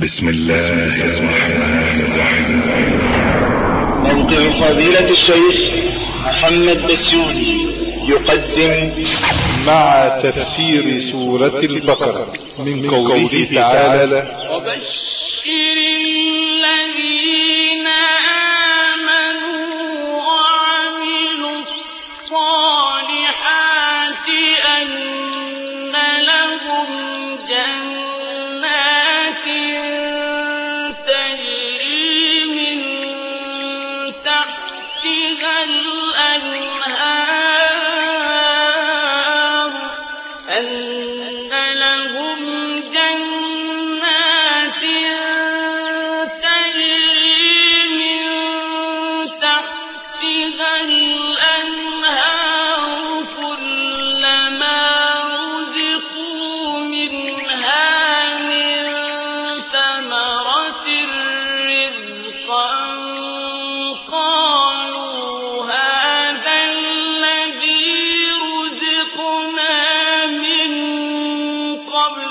بسم الله الرحمن الرحيم. موقع فضيلة الشيخ محمد بسيوني يقدم مع تفسير سورة البقرة من قوله تعالى: الذين آمنوا وعملوا الصالحات أن لهم جنات تجري من تحتها الأنهار كلما رزقوا منها من ثمرة رزقا قالوا هذا الذي رزقنا من قبل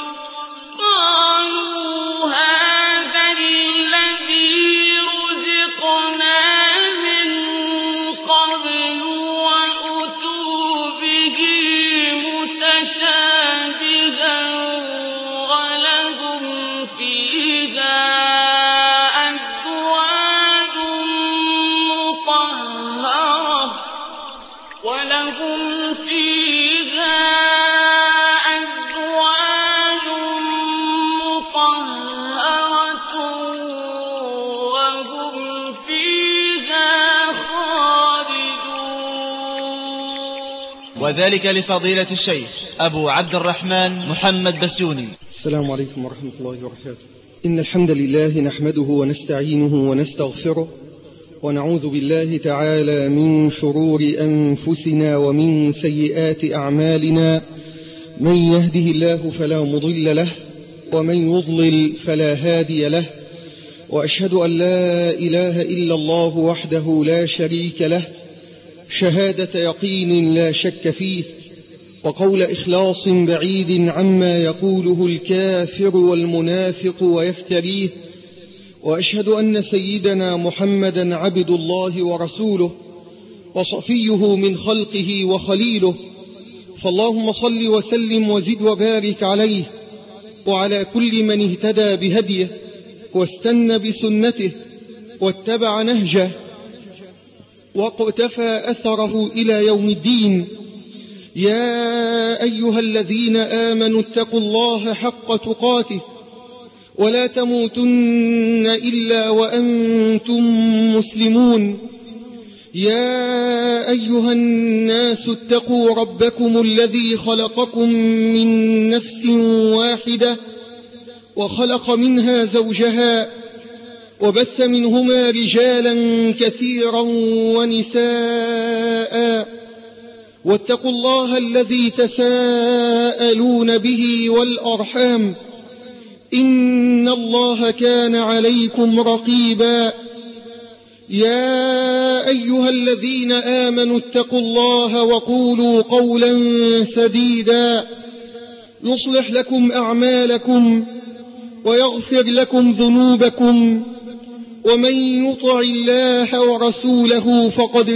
وأتوا به متشابها ولهم فيها أزواج مطهرة وهم فيها خالدون. وذلك لفضيلة الشيخ أبو عبد الرحمن محمد بسيوني. السلام عليكم ورحمة الله وبركاته. إن الحمد لله نحمده ونستعينه ونستغفره ونعوذ بالله تعالى من شرور أنفسنا ومن سيئات أعمالنا. من يهده الله فلا مضل له ومن يضلل فلا هادي له، وأشهد أن لا إله إلا الله وحده لا شريك له شهادة يقين لا شك فيه، وقول إخلاص بعيد عما يقوله الكافر والمنافق ويفتريه. وأشهد أن سيدنا محمدا عبد الله ورسوله وصفيه من خلقه وخليله، فاللهم صل وسلم وزد وبارك عليه وعلى كل من اهتدى بهديه واستنى بسنته واتبع نهجه واقتفى أثره إلى يوم الدين. يا أيها الذين آمنوا اتقوا الله حق تقاته ولا تموتن إلا وأنتم مسلمون. يا أيها الناس اتقوا ربكم الذي خلقكم من نفس واحدة وخلق منها زوجها وبث منهما رجالا كثيرا ونساء، واتقوا الله الذي تساءلون به والأرحام إن الله كان عليكم رقيبا. يا أيها الذين آمنوا اتقوا الله وقولوا قولا سديدا يصلح لكم أعمالكم ويغفر لكم ذنوبكم، ومن يطع الله ورسوله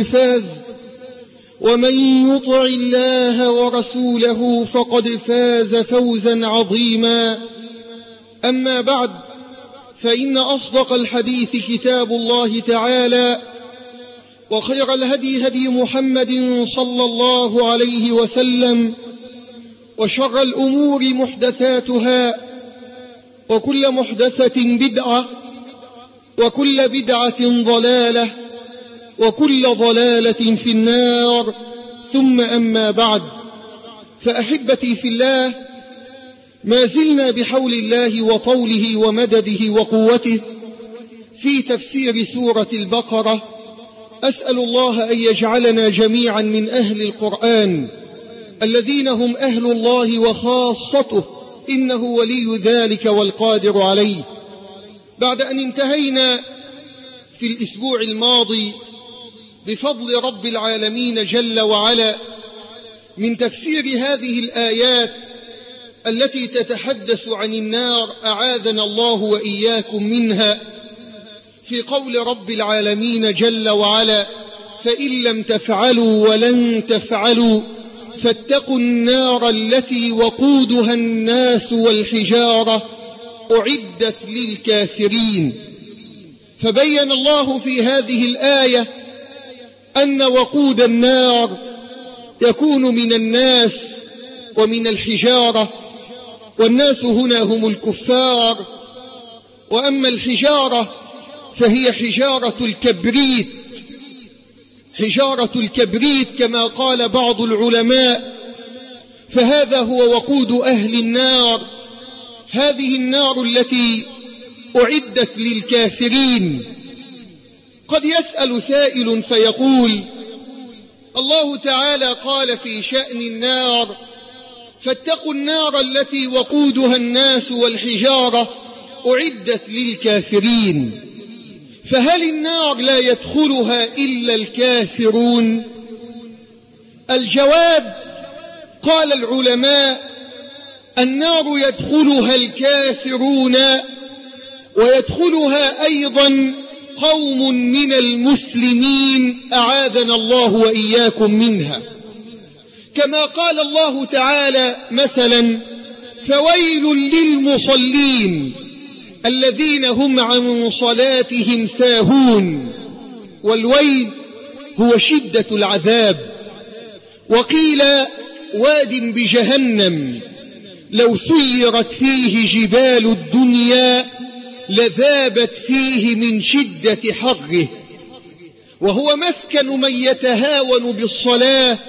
فقد فاز فوزا عظيما. أما بعد، فإن أصدق الحديث كتاب الله تعالى، وخير الهدي هدي محمد صلى الله عليه وسلم، وشر الأمور محدثاتها، وكل محدثة بدعة، وكل بدعة ضلالة، وكل ضلالة في النار. ثم أما بعد، فأحبتي في الله، ما زلنا بحول الله وطوله ومدده وقوته في تفسير سورة البقرة. أسأل الله أن يجعلنا جميعا من أهل القرآن الذين هم أهل الله وخاصته، إنه ولي ذلك والقادر عليه. بعد أن انتهينا في الأسبوع الماضي بفضل رب العالمين جل وعلا من تفسير هذه الآيات التي تتحدث عن النار أعاذنا الله وإياكم منها في قول رب العالمين جل وعلا: فإن لم تفعلوا ولن تفعلوا فاتقوا النار التي وقودها الناس والحجارة أعدت للكافرين. فبين الله في هذه الآية أن وقود النار يكون من الناس ومن الحجارة، والناس هنا هم الكفار، وأما الحجارة فهي حجارة الكبريت، حجارة الكبريت كما قال بعض العلماء، فهذا هو وقود أهل النار. هذه النار التي أعدت للكافرين. قد يسأل سائل فيقول: الله تعالى قال في شأن النار: فاتقوا النار التي وقودها الناس والحجارة أعدت للكافرين، فهل النار لا يدخلها إلا الكافرون؟ الجواب: قال العلماء: النار يدخلها الكافرون، ويدخلها أيضا قوم من المسلمين أعاذنا الله وإياكم منها، كما قال الله تعالى مثلا: فويل للمصلين الذين هم عن صلاتهم ساهون. والويل هو شدة العذاب. وقيل: واد بجهنم لو سيرت فيه جبال الدنيا لذابت فيه من شدة حره، وهو مسكن من يتهاون بالصلاة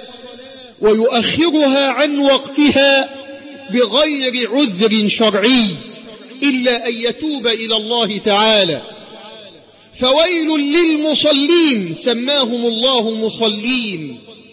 ويؤخرها عن وقتها بغير عذر شرعي إلا أن يتوب إلى الله تعالى. فويل للمصلين، سماهم الله مصلين،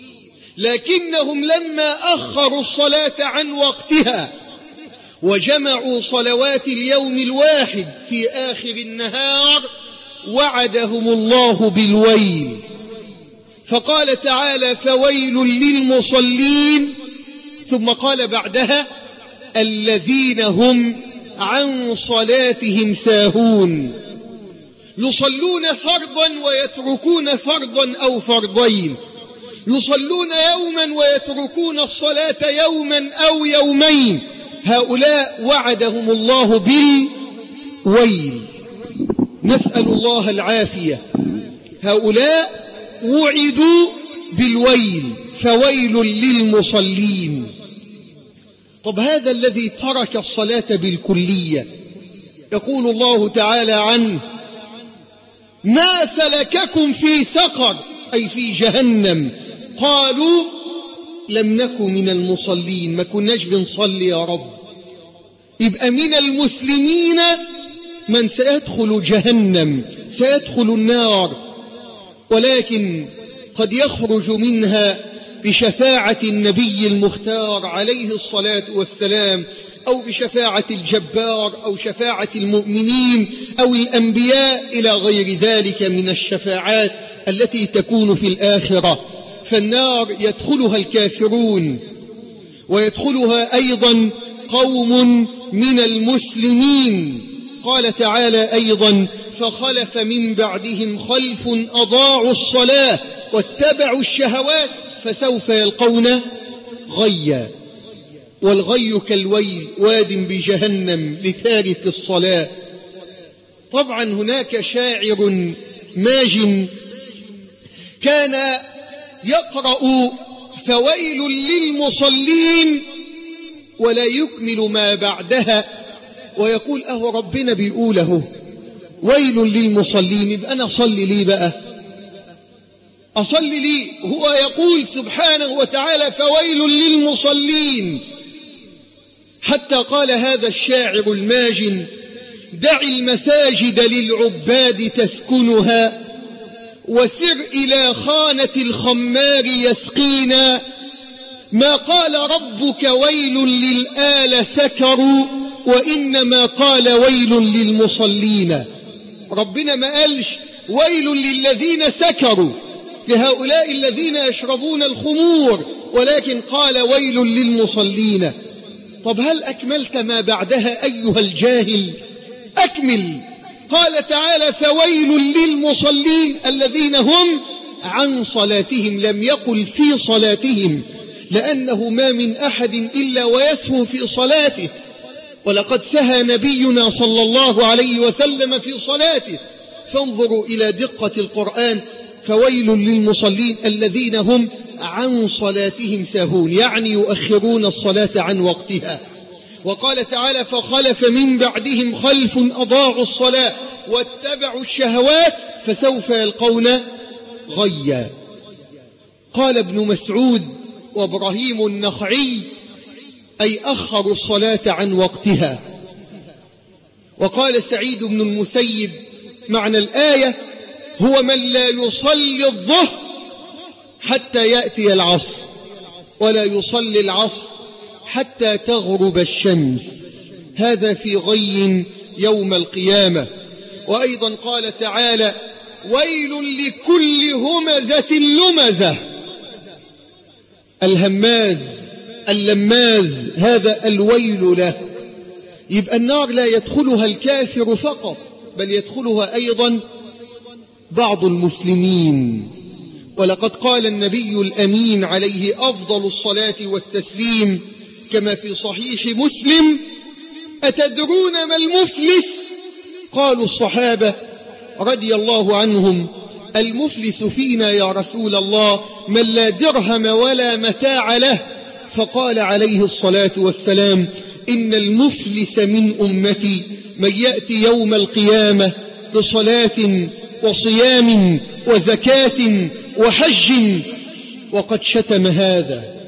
لكنهم لما أخروا الصلاة عن وقتها وجمعوا صلوات اليوم الواحد في آخر النهار وعدهم الله بالويل. فقال تعالى: فويل للمصلين، ثم قال بعدها: الذين هم عن صلاتهم ساهون. يصلون فرضا ويتركون فرضا أو فرضين، يصلون يوما ويتركون الصلاة يوما أو يومين، هؤلاء وعدهم الله بالويل، نسأل الله العافية. هؤلاء وعدوا بالويل، فويل للمصلين. طب هذا الذي ترك الصلاة بالكلية يقول الله تعالى عنه: ما سلككم في سقر، أي في جهنم؟ قالوا: لم نكن من المصلين، ما كناش بنصلي يا رب. يبقى من المسلمين من سيدخل جهنم، سيدخل النار، ولكن قد يخرج منها بشفاعة النبي المختار عليه الصلاة والسلام، أو بشفاعة الجبار، أو شفاعة المؤمنين أو الأنبياء إلى غير ذلك من الشفاعات التي تكون في الآخرة. فالنار يدخلها الكافرون، ويدخلها أيضا قوم من المسلمين. قال تعالى أيضا: فخلف من بعدهم خلف أضاعوا الصلاة واتبعوا الشهوات فسوف يلقون غيا. والغي كالويل، واد بجهنم لتارك الصلاة. طبعا هناك شاعر ماج كان يقرأ فويل للمصلين ولا يكمل ما بعدها، ويقول: أهو ربنا بيقوله ويل للمصلين، يبقى أنا أصلي ليه بقى؟ أصلي ليه؟ هو يقول سبحانه وتعالى: فويل للمصلين. حتى قال هذا الشاعر الماجن: دع المساجد للعباد تسكنها، وسر إلى خانة الخمار يسقينا. ما قال ربك ويل للآل سكروا، وإنما قال ويل للمصلين. ربنا ما قالش ويل للذين سكروا، لهؤلاء الذين يشربون الخمور، ولكن قال ويل للمصلين. طب هل أكملت ما بعدها أيها الجاهل؟ أكمل. قال تعالى فويل للمصلين الذين هم عن صلاتهم، لم يقل في صلاتهم، لأنه ما من أحد إلا ويسهو في صلاته، ولقد سهى نبينا صلى الله عليه وسلم في صلاته. فانظروا إلى دقة القرآن، فويل للمصلين الذين هم عن صلاتهم ساهون، يعني يؤخرون الصلاة عن وقتها. وقال تعالى فخلف من بعدهم خلف أضاعوا الصلاة واتبعوا الشهوات فسوف يلقون غيا. قال ابن مسعود وابراهيم النخعي أي أخروا الصلاة عن وقتها. وقال سعيد بن المسيب معنى الآية هو من لا يصلي الظهر حتى يأتي العصر، ولا يصلي العصر حتى تغرب الشمس، هذا في غي يوم القيامة. وأيضا قال تعالى ويل لكل همزة لمزة، الهماز اللماز هذا الويل له. يبقى النار لا يدخلها الكافر فقط، بل يدخلها أيضا بعض المسلمين. ولقد قال النبي الأمين عليه أفضل الصلاة والتسليم كما في صحيح مسلم أتدرون ما المفلس؟ قالوا الصحابة رضي الله عنهم المفلس فينا يا رسول الله من لا درهم ولا متاع له. فقال عليه الصلاة والسلام إن المفلس من أمتي من يأتي يوم القيامة بصلاة وصيام وزكاة وحج وقد شتم هذا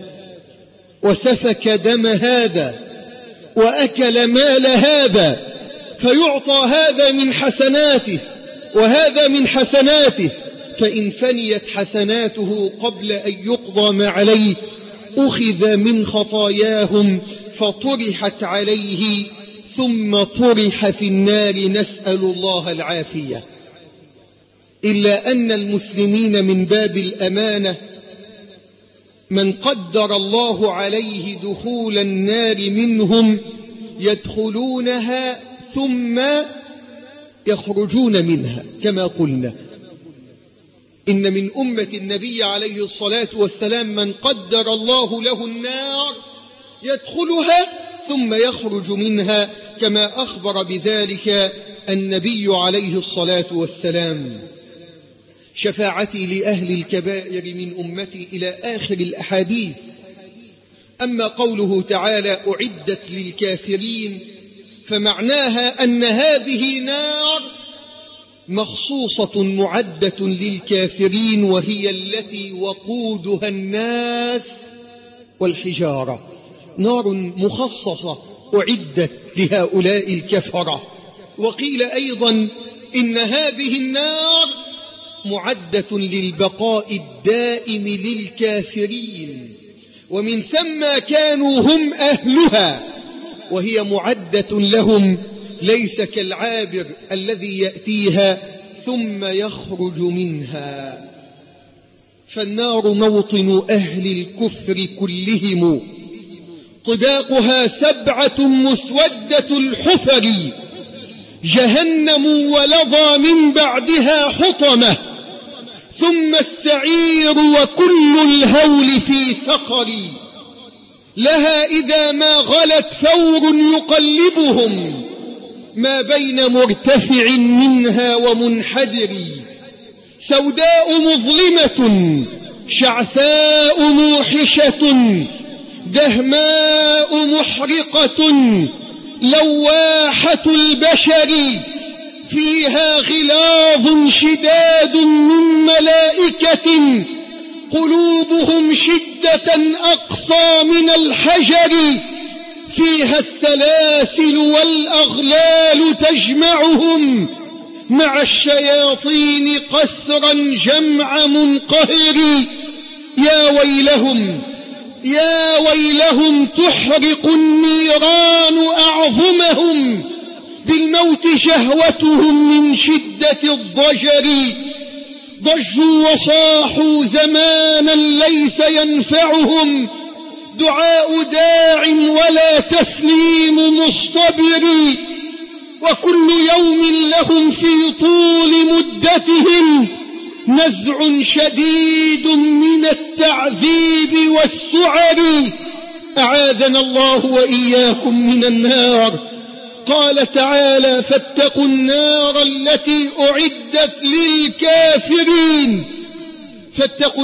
وسفك دم هذا وأكل مال هذا، فيعطى هذا من حسناته وهذا من حسناته، فإن فنيت حسناته قبل أن يقضى ما عليه أخذ من خطاياهم فطرحت عليه ثم طرح في النار، نسأل الله العافية. إلا أن المسلمين من باب الأمانة من قدر الله عليه دخول النار منهم يدخلونها ثم يخرجون منها، كما قلنا إن من أمة النبي عليه الصلاة والسلام من قدر الله له النار يدخلها ثم يخرج منها، كما أخبر بذلك النبي عليه الصلاة والسلام. شفاعتي لأهل الكبائر من أمتي إلى آخر الأحاديث. أما قوله تعالى أعدت للكافرين فمعناها أن هذه نار مخصوصة معدة للكافرين، وهي التي وقودها الناس والحجارة، نار مخصصة أعدت لهؤلاء الكفرة. وقيل أيضا إن هذه النار معدة للبقاء الدائم للكافرين، ومن ثم كانوا هم أهلها، وهي معدة لهم ليس كالعابر الذي يأتيها ثم يخرج منها. فالنار موطن أهل الكفر كلهم، طباقها 7 مسودة الحفر، جهنم ولظى من بعدها حطمة، ثم السعير وكل الهول في سقر، لها إذا ما غلت فور يقلبهم ما بين مرتفع منها ومنحدر، سوداء مظلمة شعثاء موحشة دهماء محرقة لواحة البشر، فيها غلاظ شداد من ملائكة قلوبهم شدة أقصى من الحجر، فيها السلاسل والأغلال تجمعهم مع الشياطين قسرا جمع منقهر. يا ويلهم تحرق النيران أعظمهم، بالموت شهوتهم من شدة الضجر، ضجوا وصاحوا زمانا ليس ينفعهم، دعاء داع ولا تسليم مصطبر، وكل يوم لهم في طول مدتهم نزع شديد من التعذيب والسعر. أعاذنا الله وإياكم من النار. قال تعالى: فاتقوا النار التي أعدت للكافرين. فاتقوا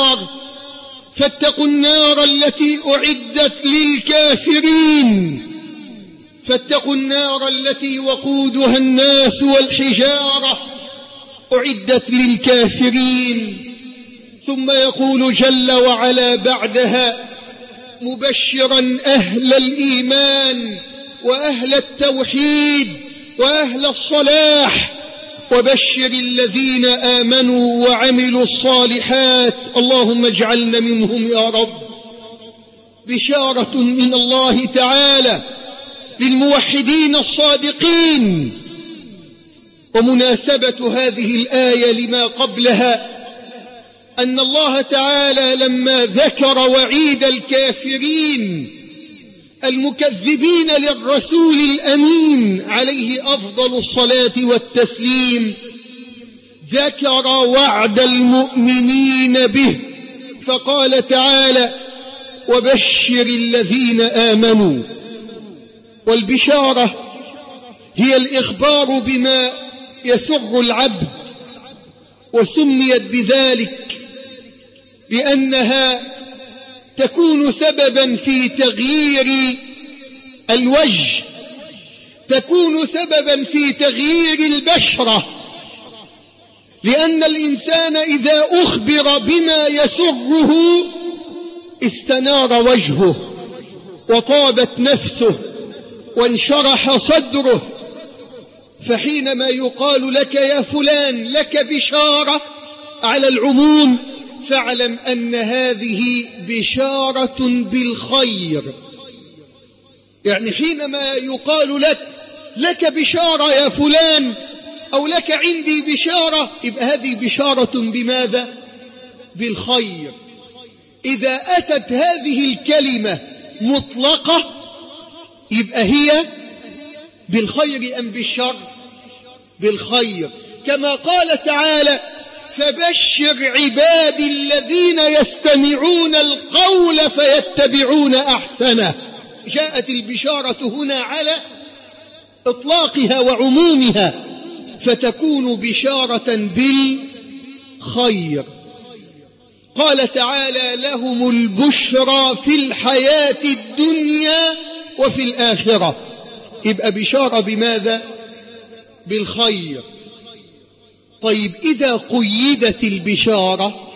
النار التي أعدت للكافرين. فاتقوا النار التي وقودها الناس والحجارة أعدت للكافرين. ثم يقول جل وعلا بعدها مبشرا أهل الإيمان وأهل التوحيد وأهل الصلاح: وبشر الذين آمنوا وعملوا الصالحات. اللهم اجعلنا منهم يا رب. بشارة من الله تعالى للموحدين الصادقين. ومناسبة هذه الآية لما قبلها أن الله تعالى لما ذكر وعيد الكافرين المكذبين للرسول الأمين عليه أفضل الصلاة والتسليم ذكر وعد المؤمنين به، فقال تعالى: وبشر الذين آمنوا. والبشارة هي الإخبار بما يسر العبد، وسميت بذلك لأنها تكون سببا في تغيير الوجه، تكون سببا في تغيير البشرة، لأن الإنسان إذا أخبر بما يسره استنار وجهه وطابت نفسه وانشرح صدره. فحينما يقال لك يا فلان لك بشارة على العموم، فاعلم أن هذه بشارة بالخير. يعني حينما يقال لك بشارة يا فلان أو لك عندي بشارة، يبقى هذه بشارة بماذا؟ بالخير. إذا أتت هذه الكلمة مطلقة يبقى هي بالخير أم بالشر؟ بالخير. كما قال تعالى: فبشر عبادي الذين يستمعون القول فيتبعون أحسنه. جاءت البشارة هنا على إطلاقها وعمومها، فتكون بشارة بالخير. قال تعالى: لهم البشرى في الحياة الدنيا وفي الآخرة. يبقى بشارة بماذا؟ بالخير. طيب إذا قيدت البشارة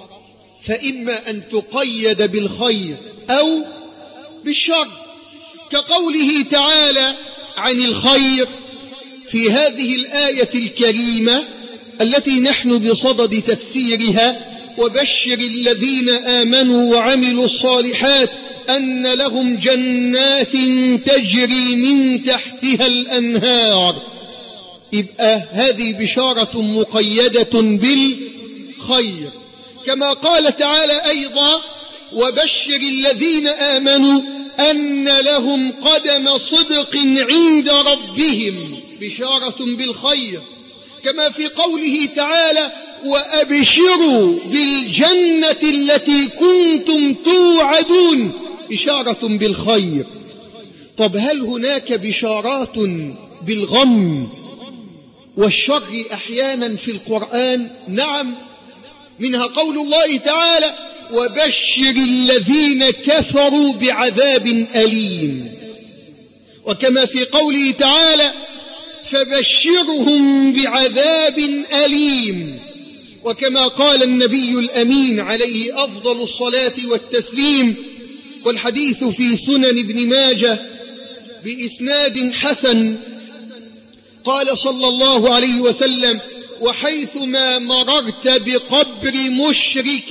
فإما أن تقيد بالخير أو بالشر، كقوله تعالى عن الخير في هذه الآية الكريمة التي نحن بصدد تفسيرها: وبشر الذين آمنوا وعملوا الصالحات أن لهم جنات تجري من تحتها الأنهار. يبقى هذه بشارة مقيدة بالخير. كما قال تعالى أيضا: وبشر الذين آمنوا أن لهم قدم صدق عند ربهم. بشارة بالخير. كما في قوله تعالى: وأبشروا بالجنة التي كنتم توعدون. بشارة بالخير. طب هل هناك بشارات بالغم والشر أحيانا في القرآن؟ نعم، منها قول الله تعالى: وبشر الذين كفروا بعذاب أليم. وكما في قوله تعالى: فبشرهم بعذاب أليم. وكما قال النبي الأمين عليه أفضل الصلاة والتسليم، والحديث في سنن ابن ماجه بإسناد حسن، قال صلى الله عليه وسلم: وحيثما مررت بقبر مشرك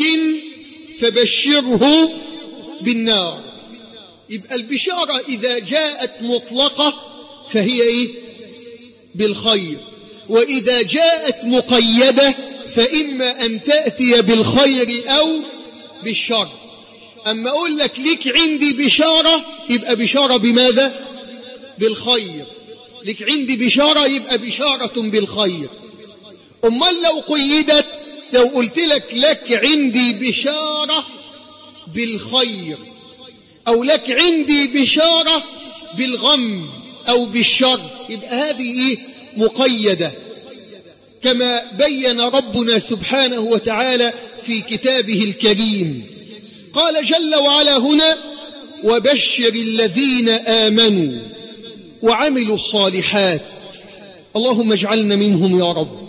فبشره بالنار. يبقى البشارة إذا جاءت مطلقة فهي بالخير، وإذا جاءت مقيدة فإما أن تأتي بالخير أو بالشر. أما أقول لك لك عندي بشارة يبقى بشارة بماذا؟ بالخير. لك عندي بشارة يبقى بشارة بالخير. أمال لو قيدت، لو قلت لك عندي بشارة بالخير، أو لك عندي بشارة بالغم أو بالشر، يبقى هذه مقيدة، كما بين ربنا سبحانه وتعالى في كتابه الكريم. قال جل وعلا هنا: وبشر الذين آمنوا وعملوا الصالحات. اللهم اجعلنا منهم يا رب.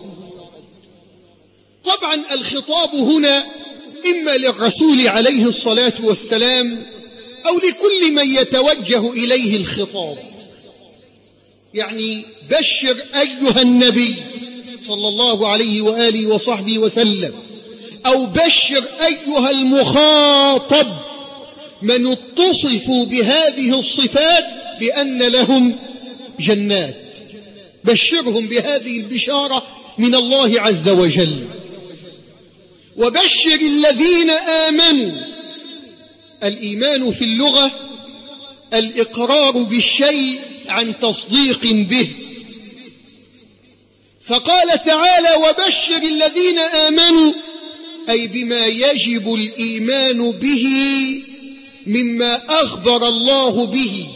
طبعا الخطاب هنا إما للرسول عليه الصلاة والسلام أو لكل من يتوجه إليه الخطاب. يعني بشر أيها النبي صلى الله عليه وآله وصحبه وسلم، أو بشر أيها المخاطب من اتصفوا بهذه الصفات بأن لهم جنات. بشرهم بهذه البشارة من الله عز وجل. وبشر الذين آمنوا. الإيمان في اللغة الإقرار بالشيء عن تصديق به، فقال تعالى: وبشر الذين آمنوا، أي بما يجب الإيمان به مما أخبر الله به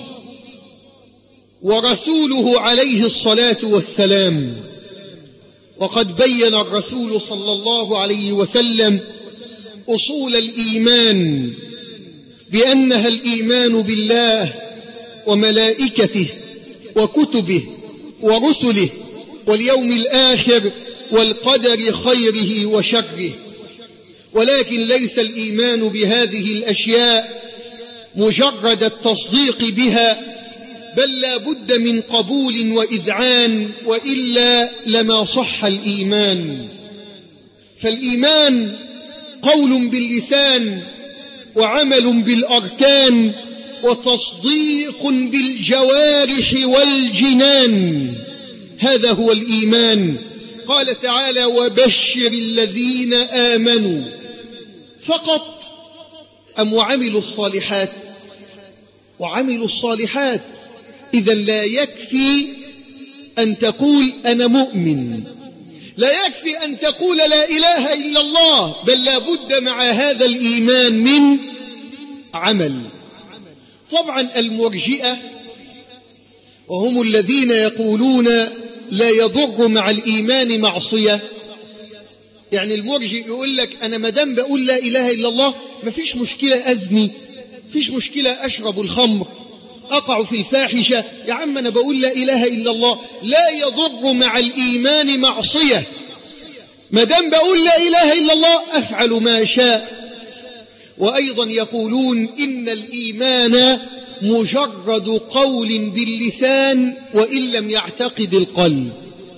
ورسوله عليه الصلاة والسلام. وقد بين الرسول صلى الله عليه وسلم أصول الإيمان بأنها الإيمان بالله وملائكته وكتبه ورسله واليوم الآخر والقدر خيره وشره. ولكن ليس الإيمان بهذه الأشياء مجرد التصديق بها، بل لا بد من قبول وإذعان، وإلا لما صح الإيمان. فالإيمان قول باللسان وعمل بالأركان وتصديق بالجوارح والجنان، هذا هو الإيمان. قال تعالى: وبشر الذين آمنوا فقط أم وعملوا الصالحات؟ وعملوا الصالحات. إذن لا يكفي أن تقول أنا مؤمن، لا يكفي أن تقول لا إله إلا الله، بل لا بد مع هذا الإيمان من عمل. طبعا المرجئة وهم الذين يقولون لا يضر مع الإيمان معصية. يعني المرجئ يقول لك أنا مدام بقول لا إله إلا الله مفيش مشكلة أزني، مفيش مشكلة أشرب الخمر، أقع في الفاحشة، يا عم أنا بقول لا إله إلا الله. لا يضر مع الإيمان معصية، مدام بقول لا إله إلا الله أفعل ما شاء. وأيضا يقولون إن الإيمان مجرد قول باللسان وإن لم يعتقد القلب.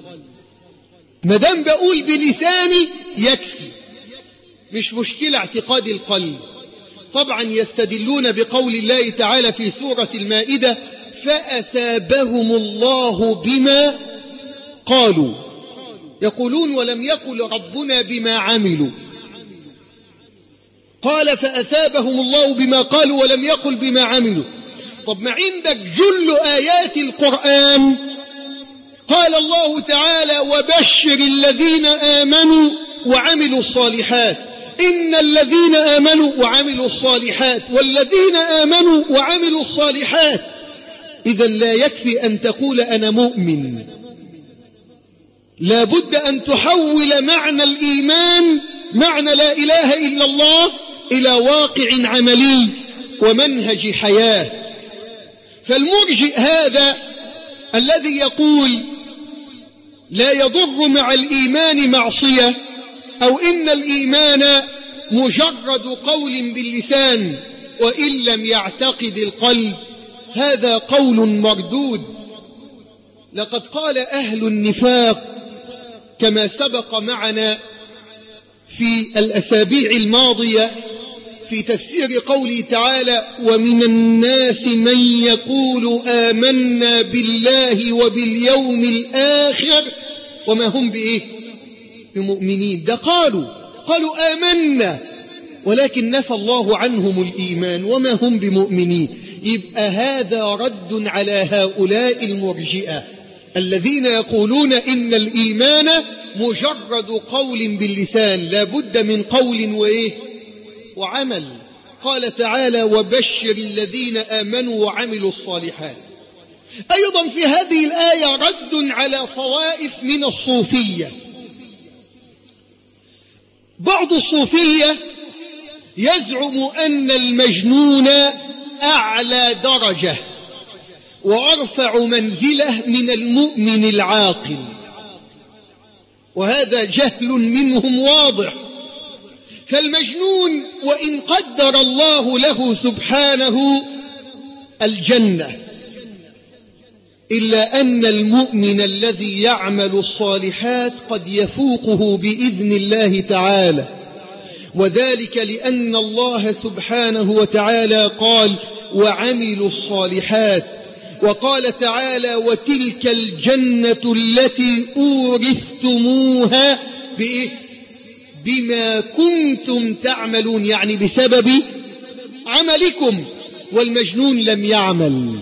مدام بقول بلساني يكفي، مش مشكلة اعتقاد القلب. طبعا يستدلون بقول الله تعالى في سورة المائدة: فأثابهم الله بما قالوا. يقولون ولم يقل ربنا بما عملوا، قال فأثابهم الله بما قالوا ولم يقل بما عملوا. طب ما عندك جل آيات القرآن قال الله تعالى: وبشر الذين آمنوا وعملوا الصالحات. إن الذين آمنوا وعملوا الصالحات، والذين آمنوا وعملوا الصالحات. إذن لا يكفي أن تقول أنا مؤمن، لا بد أن تحول معنى الإيمان، معنى لا إله إلا الله، إلى واقع عملي ومنهج حياة. فالمرجئ هذا الذي يقول لا يضر مع الإيمان معصية، أو إن الإيمان مجرد قول باللسان وإن لم يعتقد القلب، هذا قول مردود. لقد قال أهل النفاق كما سبق معنا في الأسابيع الماضية في تفسير قوله تعالى: ومن الناس من يقول آمنا بالله وباليوم الآخر وما هم بمؤمنين. ده قالوا آمنا، ولكن نفى الله عنهم الإيمان وما هم بمؤمنين. يبقى هذا رد على هؤلاء المرجئة الذين يقولون إن الإيمان مجرد قول باللسان، لا بد من قول وعمل. قال تعالى: وبشر الذين آمنوا وعملوا الصالحات. أيضا في هذه الآية رد على طوائف من الصوفية. بعض الصوفية يزعم أن المجنون أعلى درجة وأرفع منزلة من المؤمن العاقل، وهذا جهل منهم واضح. فالمجنون وإن قدر الله له سبحانه الجنة، إلا أن المؤمن الذي يعمل الصالحات قد يفوقه بإذن الله تعالى، وذلك لأن الله سبحانه وتعالى قال: وعملوا الصالحات. وقال تعالى: وتلك الجنة التي أورثتموها بما كنتم تعملون، يعني بسبب عملكم، والمجنون لم يعمل.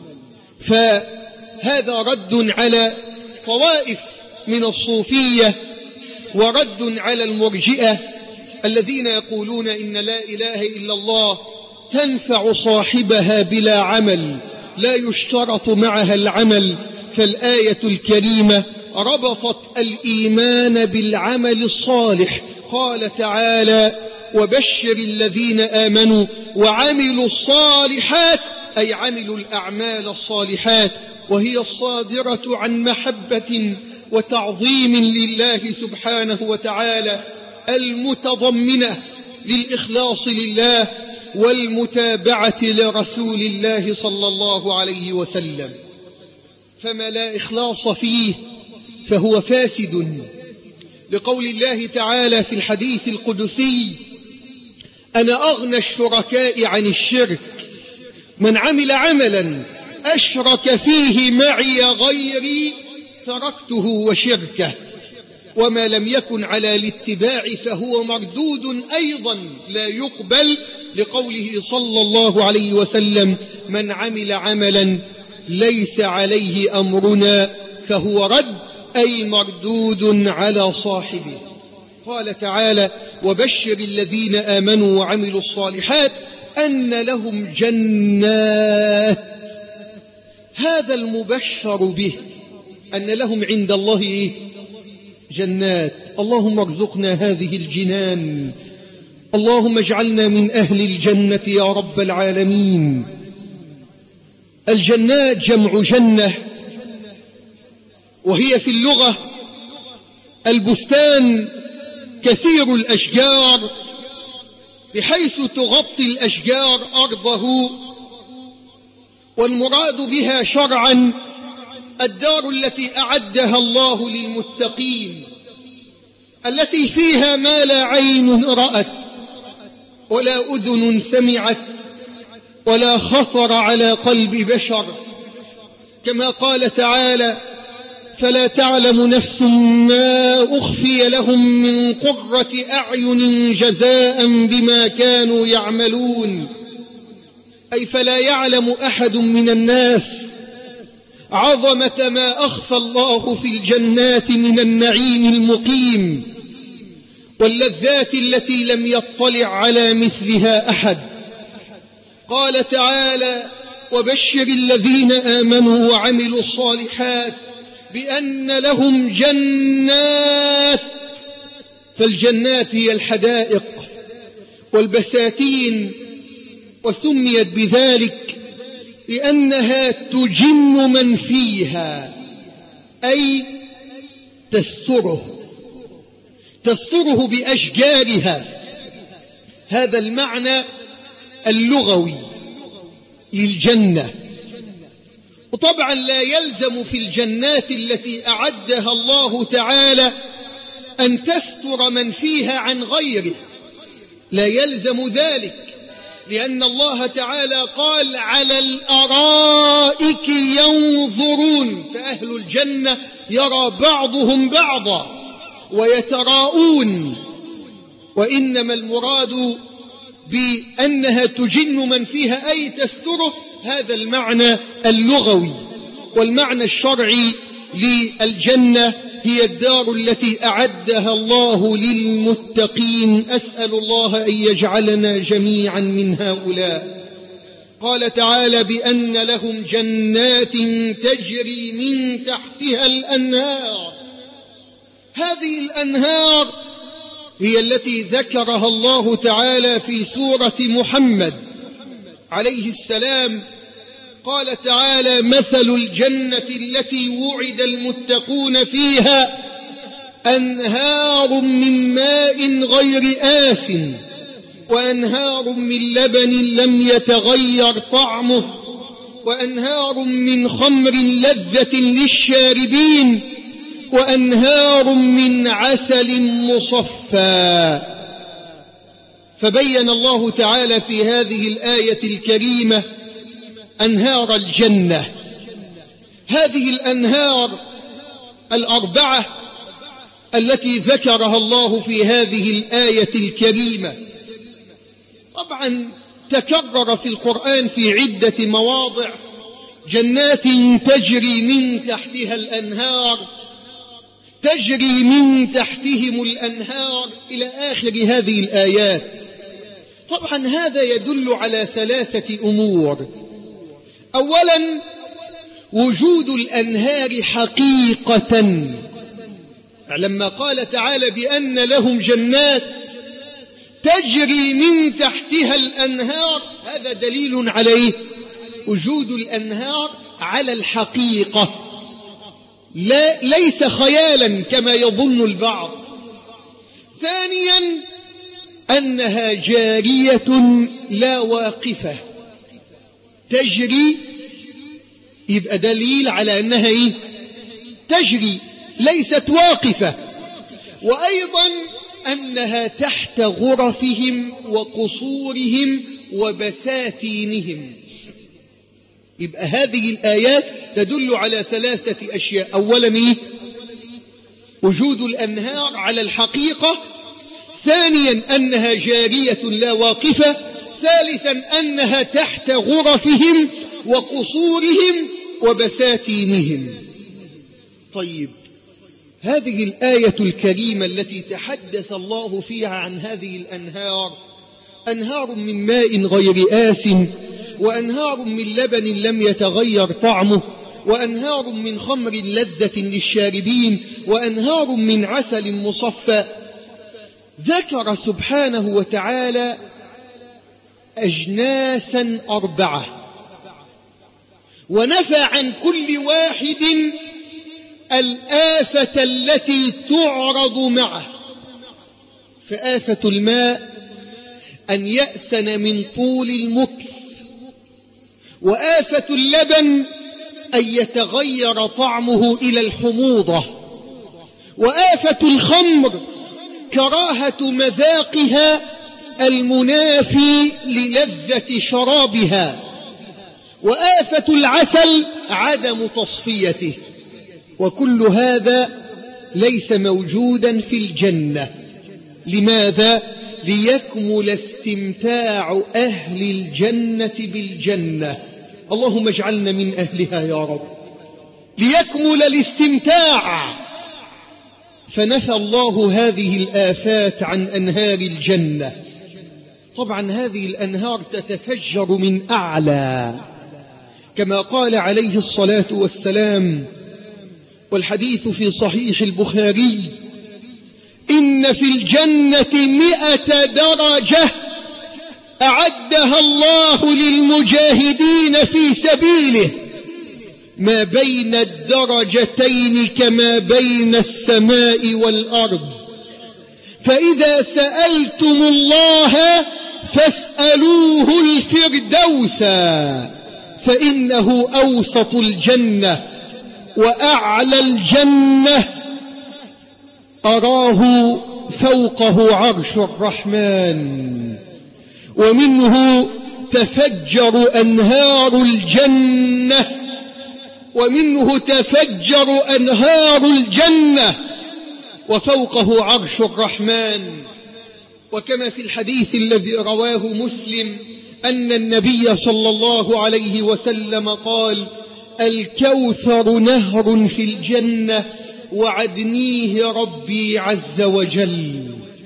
فهذا رد على طوائف من الصوفية ورد على المرجئة الذين يقولون إن لا إله إلا الله تنفع صاحبها بلا عمل، لا يشترط معها العمل. فالآية الكريمة ربطت الإيمان بالعمل الصالح. قال تعالى: وبشر الذين آمنوا وعملوا الصالحات، أي عملوا الأعمال الصالحات، وهي الصادرة عن محبة وتعظيم لله سبحانه وتعالى، المتضمنة للإخلاص لله والمتابعة لرسول الله صلى الله عليه وسلم. فما لا إخلاص فيه فهو فاسد، لقول الله تعالى في الحديث القدسي: أنا أغنى الشركاء عن الشرك، من عمل عملا أشرك فيه معي غيري تركته وشركه. وما لم يكن على الاتباع فهو مردود أيضا لا يقبل، لقوله صلى الله عليه وسلم: من عمل عملا ليس عليه أمرنا فهو رد، أي مردود على صاحبه. قال تعالى: وبشر الذين آمنوا وعملوا الصالحات أن لهم جنات. هذا المبشر به أن لهم عند الله جنات. اللهم ارزقنا هذه الجنان، اللهم اجعلنا من أهل الجنة يا رب العالمين. الجنات جمع جنة، وهي في اللغة البستان كثير الأشجار، بحيث تغطي الأشجار أرضه، والمراد بها شرعا الدار التي أعدها الله للمتقين، التي فيها ما لا عين رأت ولا أذن سمعت ولا خطر على قلب بشر، كما قال تعالى: فلا تعلم نفس ما أخفي لهم من قرة أعين جزاء بما كانوا يعملون. أي فلا يعلم أحد من الناس عظمة ما أخفى الله في الجنات من النعيم المقيم واللذات التي لم يطلع على مثلها أحد. قال تعالى: وبشر الذين آمنوا وعملوا الصالحات بأن لهم جنات. فالجنات هي الحدائق والبساتين، وسميت بذلك لأنها تجن من فيها، أي تستره بأشجارها. هذا المعنى اللغوي للجنة. وطبعا لا يلزم في الجنات التي أعدها الله تعالى أن تستر من فيها عن غيره، لا يلزم ذلك، لأن الله تعالى قال: على الأرائك ينظرون. فأهل الجنة يرى بعضهم بعضا ويتراءون. وإنما المراد بأنها تجن من فيها أي تستره، هذا المعنى اللغوي. والمعنى الشرعي للجنة هي الدار التي أعدها الله للمتقين. أسأل الله أن يجعلنا جميعا من هؤلاء. قال تعالى بأن لهم جنات تجري من تحتها الأنهار. هذه الأنهار هي التي ذكرها الله تعالى في سورة محمد عليه السلام. قال تعالى مثل الجنة التي وعد المتقون فيها أنهار من ماء غير آس وأنهار من لبن لم يتغير طعمه وأنهار من خمر لذة للشاربين وأنهار من عسل مصفى. فبين الله تعالى في هذه الآية الكريمة أنهار الجنة. هذه الأنهار الأربعة التي ذكرها الله في هذه الآية الكريمة طبعا تكرر في القرآن في عدة مواضع. جنات تجري من تحتها الأنهار، تجري من تحتهم الأنهار، إلى آخر هذه الآيات. طبعا هذا يدل على ثلاثة أمور. أولا وجود الأنهار حقيقة. لما قال تعالى بأن لهم جنات تجري من تحتها الأنهار، هذا دليل عليه وجود الأنهار على الحقيقة، ليس خيالا كما يظن البعض. ثانيا أنها جارية لا واقفة، تجري، يبقى دليل على أنها تجري ليست واقفة. وأيضا أنها تحت غرفهم وقصورهم وبساتينهم. يبقى هذه الآيات تدل على ثلاثة أشياء. أولا وجود الأنهار على الحقيقة، ثانيا أنها جارية لا واقفة، ثالثا أنها تحت غرفهم وقصورهم وبساتينهم. طيب هذه الآية الكريمة التي تحدث الله فيها عن هذه الأنهار، أنهار من ماء غير آس وأنهار من لبن لم يتغير طعمه وأنهار من خمر لذة للشاربين وأنهار من عسل مصفى، ذكر سبحانه وتعالى أجناسا أربعة، ونفى عن كل واحد الآفة التي تعرض معه. فآفة الماء أن يأسن من طول المكث، وآفة اللبن أن يتغير طعمه إلى الحموضة، وآفة الخمر كراهة مذاقها المنافي للذة شرابها، وآفة العسل عدم تصفيته. وكل هذا ليس موجودا في الجنة. لماذا؟ ليكمل استمتاع أهل الجنة بالجنة. اللهم اجعلنا من أهلها يا رب. ليكمل الاستمتاع، فنفى الله هذه الآفات عن أنهار الجنة. طبعا هذه الأنهار تتفجر من أعلى، كما قال عليه الصلاة والسلام، والحديث في صحيح البخاري: إن في الجنة 100 درجة أعدها الله للمجاهدين في سبيله، ما بين الدرجتين كما بين السماء والأرض. فإذا سألتم الله فاسألوه الفردوس، فإنه أوسط الجنة وأعلى الجنة، أراه فوقه عرش الرحمن، ومنه تفجر أنهار الجنة، ومنه تفجر أنهار الجنة، وفوقه عرش الرحمن. وكما في الحديث الذي رواه مسلم أن النبي صلى الله عليه وسلم قال: الكوثر نهر في الجنة وعدنيه ربي عز وجل.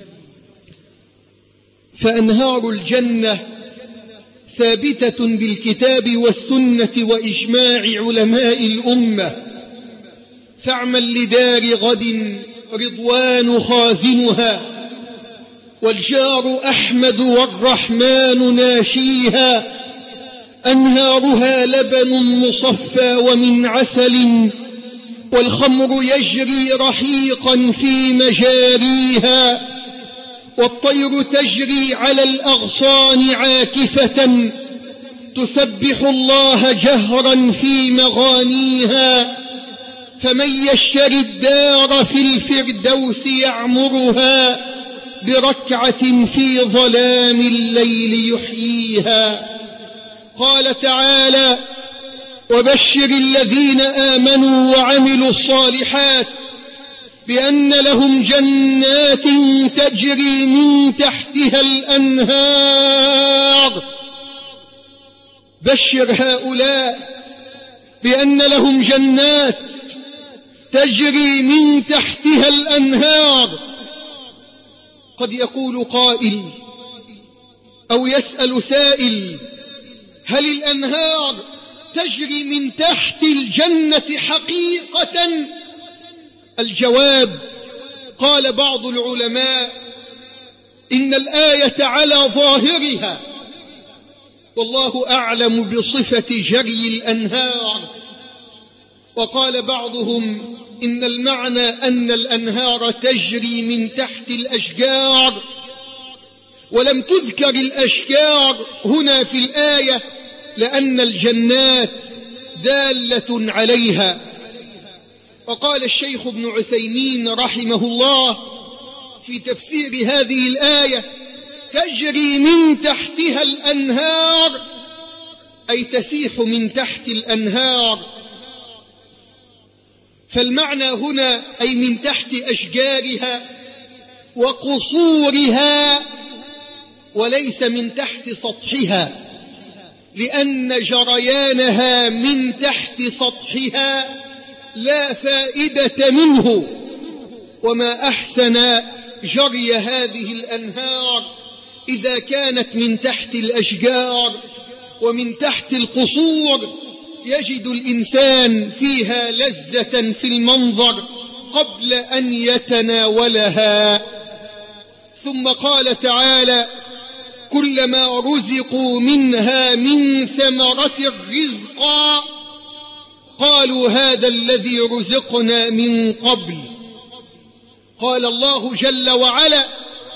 فأنهار الجنة ثابتة بالكتاب والسنة وإجماع علماء الأمة، فاعمل لدار غد رضوان خازنها، والجار أحمد والرحمن ناشيها، أنهارها لبن مصفى ومن عسل، والخمر يجري رحيقا في مجاريها، والطير تجري على الأغصان عاكفة تسبح الله جهرا في مغانيها، فمن يشتري الدار في الفردوس يعمرها بركعة في ظلام الليل يحييها. قال تعالى: وبشر الذين آمنوا وعملوا الصالحات بأن لهم جنات تجري من تحتها الأنهار. بشر هؤلاء بأن لهم جنات تجري من تحتها الأنهار. قد يقول قائل أو يسأل سائل: هل الأنهار تجري من تحت الجنة حقيقة؟ الجواب: قال بعض العلماء: إن الآية على ظاهرها، والله أعلم بصفة جري الأنهار. وقال بعضهم: إن المعنى أن الأنهار تجري من تحت الأشجار، ولم تذكر الأشجار هنا في الآية لأن الجنات دالة عليها. وقال الشيخ ابن عثيمين رحمه الله في تفسير هذه الآية: تجري من تحتها الأنهار، أي تسيح من تحت الأنهار. فالمعنى هنا أي من تحت أشجارها وقصورها، وليس من تحت سطحها، لأن جريانها من تحت سطحها لا فائدة منه. وما أحسن جري هذه الأنهار إذا كانت من تحت الأشجار ومن تحت القصور، يجد الإنسان فيها لذة في المنظر قبل أن يتناولها. ثم قال تعالى: كلما رزقوا منها من ثمرة رزقا قالوا هذا الذي رزقنا من قبل. قال الله جل وعلا: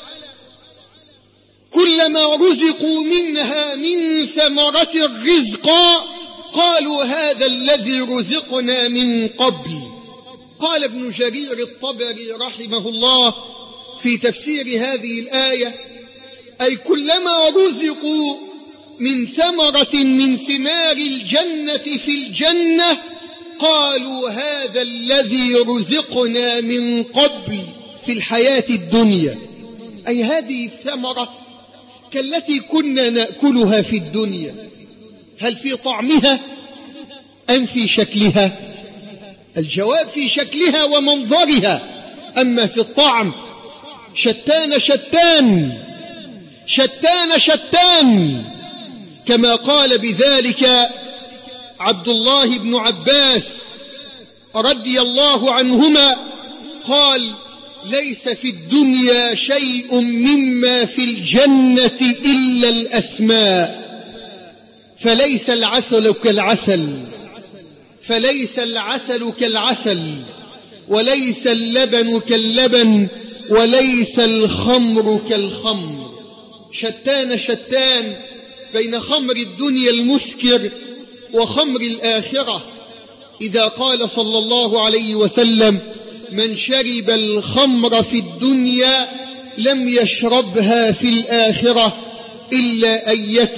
كلما رزقوا منها من ثمرة رزقا قالوا هذا الذي رزقنا من قبل. قال ابن جرير الطبري رحمه الله في تفسير هذه الآية: أي كلما رزقوا من ثمرة من ثمار الجنة في الجنة قالوا هذا الذي رزقنا من قبل في الحياة الدنيا، أي هذه الثمرة كالتي كنا نأكلها في الدنيا، هل في طعمها أم في شكلها؟ الجواب: في شكلها ومنظرها، أما في الطعم شتان شتان شتان شتان، كما قال بذلك عبد الله بن عباس رضي الله عنهما، قال: ليس في الدنيا شيء مما في الجنة إلا الأسماء، فليس العسل كالعسل، فليس العسل كالعسل، وليس اللبن كاللبن، وليس الخمر كالخمر. شتان شتان بين خمر الدنيا المسكر وخمر الآخرة. إذا قال صلى الله عليه وسلم: من شرب الخمر في الدنيا لم يشربها في الآخرة إلا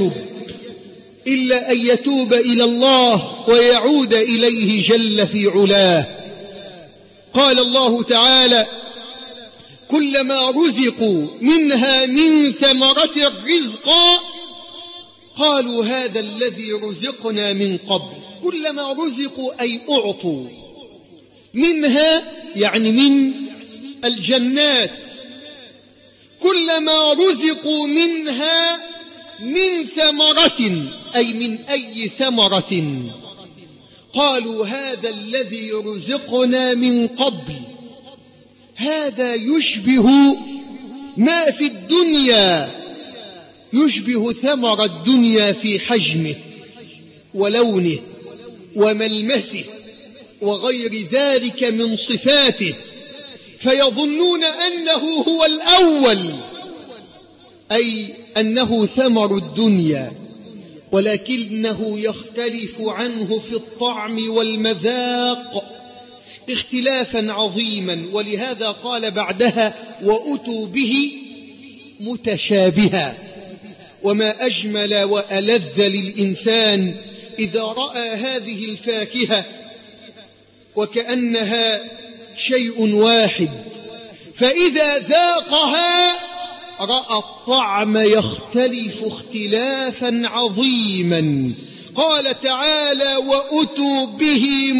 أن يتوب إلى الله ويعود إليه جل في علاه. قال الله تعالى: كلما رزقوا منها من ثمرة رزقا قالوا هذا الذي رزقنا من قبل. كلما رزقوا أي أعطوا منها يعني من الجنات، كلما رزقوا منها من ثمرة أي من أي ثمرة قالوا هذا الذي رزقنا من قبل. هذا يشبه ما في الدنيا، يشبه ثمر الدنيا في حجمه ولونه وملمسه وغير ذلك من صفاته، فيظنون أنه هو الأول، أي أنه ثمر الدنيا، ولكنه يختلف عنه في الطعم والمذاق اختلافا عظيما. ولهذا قال بعدها وأتوا به متشابها. وما أجمل وألذ للإنسان إذا رأى هذه الفاكهة وكأنها شيء واحد، فإذا ذاقها رأى الطعم يختلف اختلافا عظيما. قال تعالى وأتوا به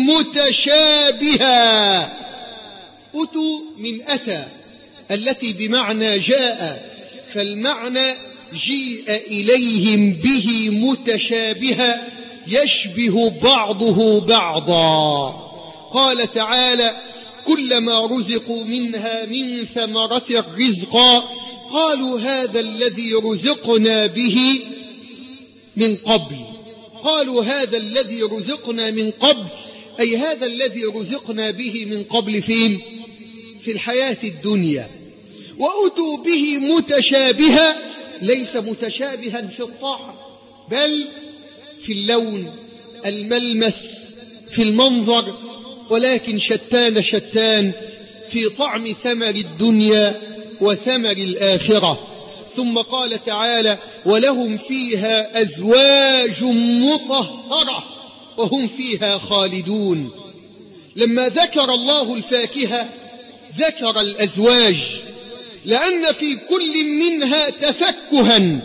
متشابها. أتوا من أتى التي بمعنى جاء، فالمعنى جيء إليهم به متشابها يشبه بعضه بعضا. قال تعالى كلما رزقوا منها من ثمرة رزقا قالوا هذا الذي رزقنا به من قبل. قالوا هذا الذي رزقنا من قبل أي هذا الذي رزقنا به من قبل فين؟ في الحياة الدنيا. وأتوا به متشابها، ليس متشابها في الطعم بل في اللون، الملمس، في المنظر، ولكن شتان في طعم ثمر الدنيا وثمر الآخرة. ثم قال تعالى ولهم فيها أزواج مطهرة وهم فيها خالدون. لما ذكر الله الفاكهة ذكر الأزواج، لأن في كل منها تفكها،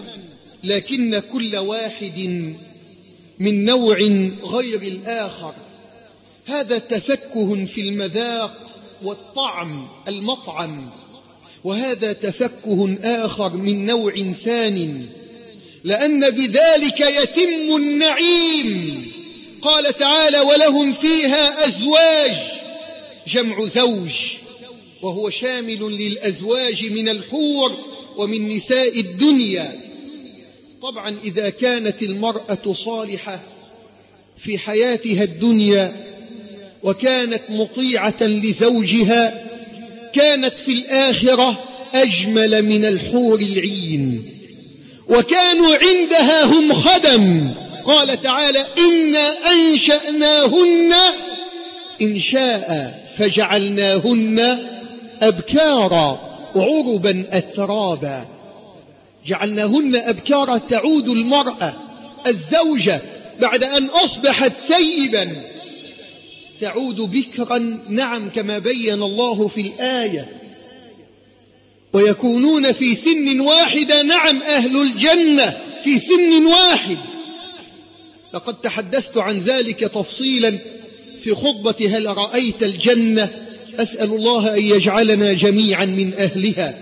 لكن كل واحد من نوع غير الآخر. هذا تفكه في المذاق والطعم المطعم، وهذا تفكه آخر من نوع ثان، لأن بذلك يتم النعيم. قال تعالى ولهم فيها أزواج، جمع زوج، وهو شامل للأزواج من الحور ومن نساء الدنيا. طبعا إذا كانت المرأة صالحة في حياتها الدنيا وكانت مطيعة لزوجها كانت في الآخرة أجمل من الحور العين، وكانوا عندها هم خدم. قال تعالى إنا أنشأناهن إنشاء فجعلناهن أبكارا عربا أترابا. جعلناهن أبكارا، تعود المرأة الزوجة بعد أن أصبحت ثيبا تعود بكرا، نعم كما بين الله في الآية، ويكونون في سن واحدة، نعم أهل الجنة في سن واحد. لقد تحدثت عن ذلك تفصيلا في خطبة هل رأيت الجنة، أسأل الله أن يجعلنا جميعا من أهلها.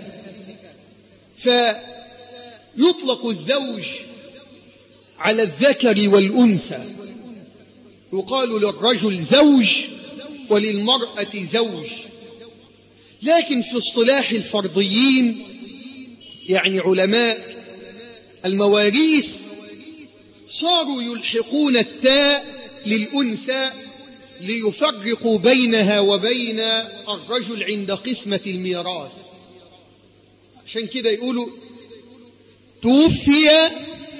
فيطلق الزوج على الذكر والأنثى، يقال للرجل زوج وللمرأة زوج، لكن في اصطلاح الفرضيين يعني علماء المواريث صاروا يلحقون التاء للأنثى ليفرقوا بينها وبين الرجل عند قسمة الميراث. عشان كده يقولوا توفي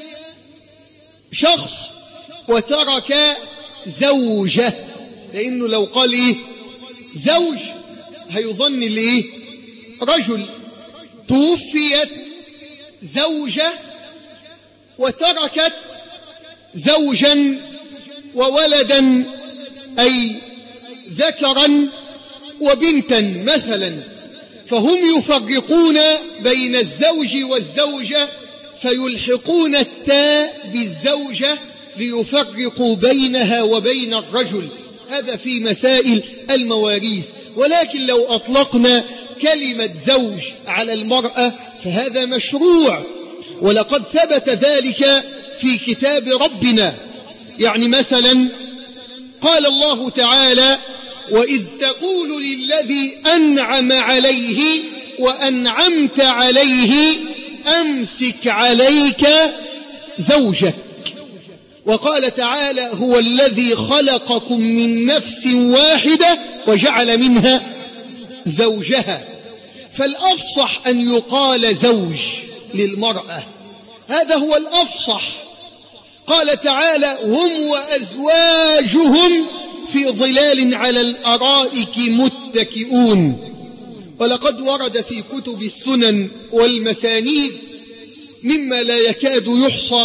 شخص وترك زوجة، لأنه لو قال إيه زوج هيظن لإيه رجل. توفيت زوجة وتركت زوجا وولدا، أي ذكرا وبنتا مثلا، فهم يفرقون بين الزوج والزوجة فيلحقون التاء بالزوجة ليفرقوا بينها وبين الرجل. هذا في مسائل المواريث. ولكن لو أطلقنا كلمة زوج على المرأة فهذا مشروع، ولقد ثبت ذلك في كتاب ربنا. يعني مثلا قال الله تعالى: وإذ تقول للذي أنعم عليه وأنعمت عليه أمسك عليك زوجك. وقال تعالى: هو الذي خلقكم من نفس واحدة وجعل منها زوجها. فالأفصح أن يقال زوج للمرأة، هذا هو الأفصح. قال تعالى: هم وأزواجهم في ظلال على الأرائك متكئون. ولقد ورد في كتب السنن والمسانيد مما لا يكاد يحصى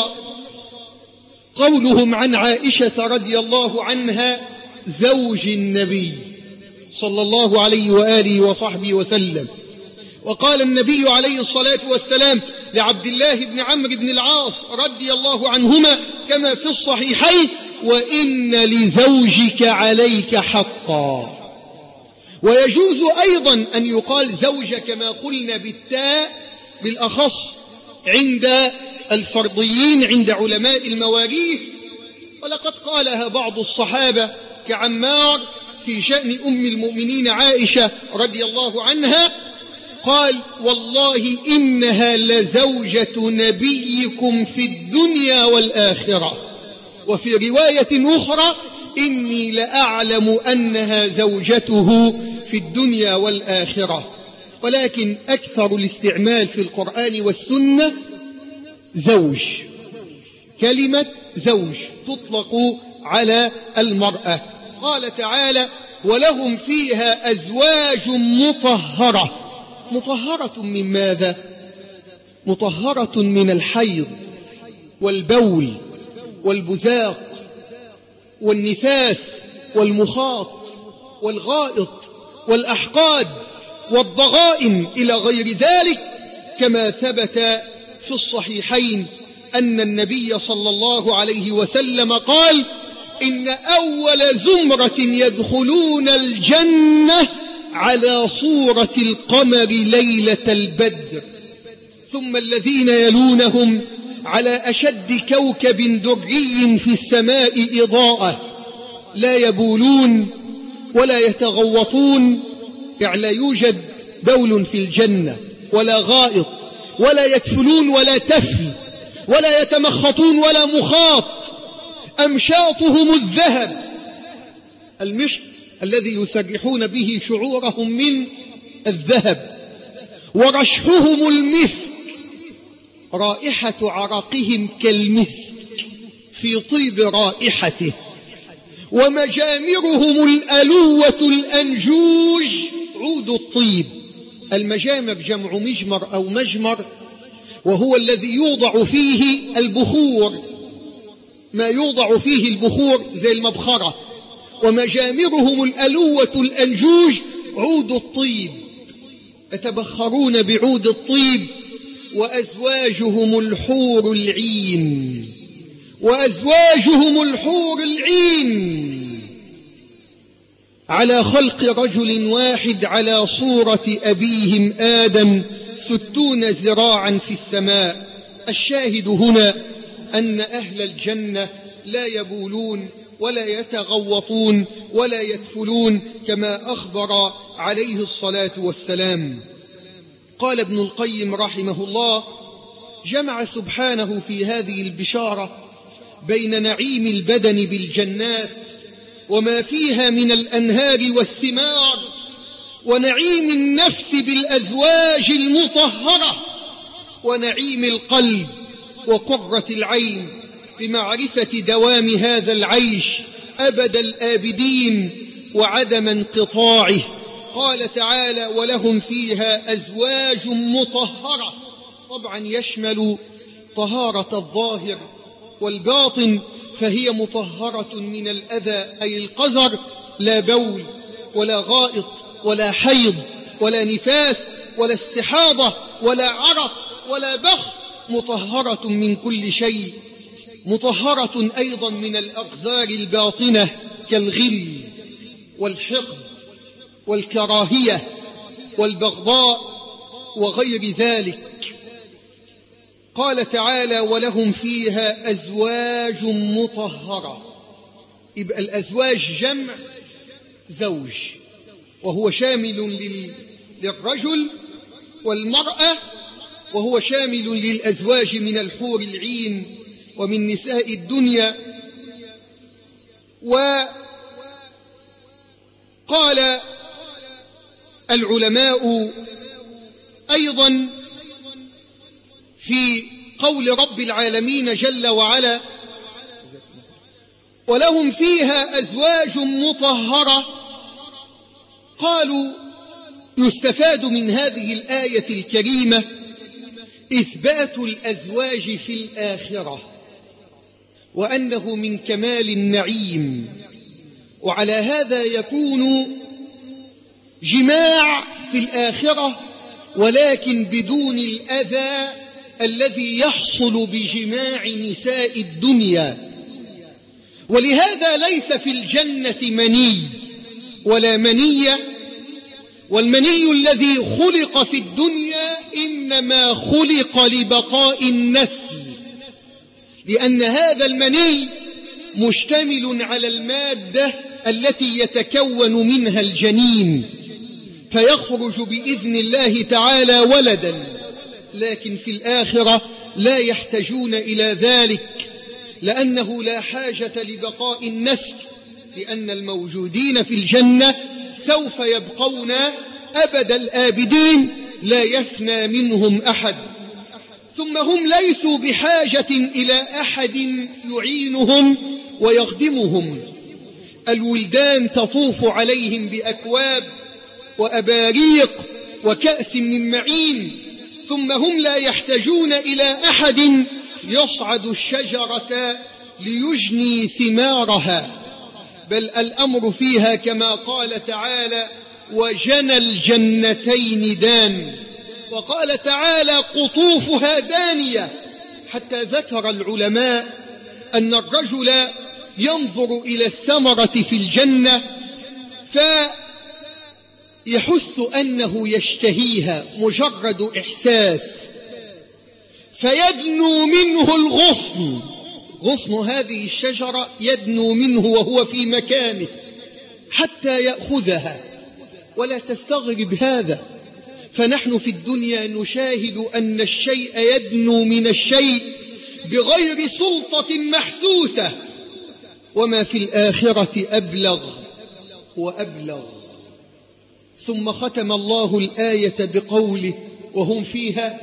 قولهم عن عائشة رضي الله عنها زوج النبي صلى الله عليه وآله وصحبه وسلم. وقال النبي عليه الصلاة والسلام لعبد الله بن عمرو بن العاص رضي الله عنهما كما في الصحيحين: وإن لزوجك عليك حقا. ويجوز أيضا أن يقال زوجة كما قلنا بالتاء بالأخص عند الفرضيين عند علماء المواريث. ولقد قالها بعض الصحابة كعمار في شأن أم المؤمنين عائشة رضي الله عنها، قال: والله إنها لزوجة نبيكم في الدنيا والآخرة. وفي رواية أخرى: إني لأعلم أنها زوجته في الدنيا والآخرة. ولكن أكثر الاستعمال في القرآن والسنة زوج. كلمة زوج تطلق على المرأة. قال تعالى: ولهم فيها أزواج مطهرة. مطهرة من ماذا؟ مطهرة من الحيض والبول والبزاق والنفاس والمخاط والغائط والأحقاد والضغائن إلى غير ذلك. كما ثبت في الصحيحين أن النبي صلى الله عليه وسلم قال: إن أول زمرة يدخلون الجنة على صورة القمر ليلة البدر، ثم الذين يلونهم على أشد كوكب دري في السماء إضاءة، لا يبولون ولا يتغوطون، يعني لا يوجد بول في الجنة ولا غائط ولا يتفلون ولا تفل ولا يتمخطون ولا مخاط. أمشاطهم الذهب، المشط الذي يسرحون به شعورهم من الذهب، ورشحهم المسك، رائحة عرقهم كالمسك في طيب رائحته، ومجامرهم الألوة الأنجوج عود الطيب. المجامر جمع مجمر أو مجمر، وهو الذي يوضع فيه البخور، ما يوضع فيه البخور زي المبخرة. ومجامرهم الألوة الأنجوج عود الطيب، يتبخرون بعود الطيب. وأزواجهم الحور العين، وأزواجهم الحور العين على خلق رجل واحد على صورة أبيهم آدم 60 ذراعا في السماء. الشاهد هنا أن أهل الجنة لا يبولون ولا يتغوطون ولا يتفلون كما أخبر عليه الصلاة والسلام. قال ابن القيم رحمه الله: جمع سبحانه في هذه البشارة بين نعيم البدن بالجنات وما فيها من الأنهار والثمار، ونعيم النفس بالأزواج المطهرة، ونعيم القلب وقرة العين بمعرفة دوام هذا العيش أبد الآبدين وعدم انقطاعه. قال تعالى: ولهم فيها أزواج مطهرة، طبعا يشمل طهارة الظاهر والباطن، فهي مطهرة من الأذى أي القذر، لا بول ولا غائط ولا حيض ولا نفاس ولا استحاضة ولا عرق ولا بخ، مطهرة من كل شيء، مطهرة أيضا من الأقذار الباطنة كالغل والحقد والكراهية والبغضاء وغير ذلك. قال تعالى: ولهم فيها أزواج مطهرة. يبقى الأزواج جمع زوج، وهو شامل للرجل والمرأة، وهو شامل للأزواج من الحور العين ومن نساء الدنيا. وقال العلماء أيضا في قول رب العالمين جل وعلا: ولهم فيها أزواج مطهرة. قالوا: يستفاد من هذه الآية الكريمة إثبات الأزواج في الآخرة، وأنه من كمال النعيم، وعلى هذا يكون جماع في الآخرة، ولكن بدون الأذى الذي يحصل بجماع نساء الدنيا. ولهذا ليس في الجنة مني ولا منية، والمني الذي خلق في الدنيا إنما خلق لبقاء النسل، لأن هذا المني مشتمل على المادة التي يتكون منها الجنين، فيخرج بإذن الله تعالى ولدا. لكن في الآخرة لا يحتاجون إلى ذلك، لأنه لا حاجة لبقاء النسل، لأن الموجودين في الجنة سوف يبقون أبد الآبدين، لا يفنى منهم أحد. ثم هم ليسوا بحاجة إلى أحد يعينهم ويخدمهم. الولدان تطوف عليهم بأكواب وأباريق وكأس من معين، ثم هم لا يحتاجون إلى أحد يصعد الشجرة ليجني ثمارها، بل الأمر فيها كما قال تعالى: وجنى الجنتين دان. وقال تعالى: قطوفها دانية، حتى ذكر العلماء أن الرجل ينظر إلى الثمرة في الجنة فيحس أنه يشتهيها، مجرد إحساس، فيدنو منه الغصن. غصن هذه الشجرة يدنو منه وهو في مكانه حتى يأخذها. ولا تستغرب هذا، فنحن في الدنيا نشاهد أن الشيء يدنو من الشيء بغير سلطة محسوسة، وما في الآخرة أبلغ وأبلغ. ثم ختم الله الآية بقوله: وهم فيها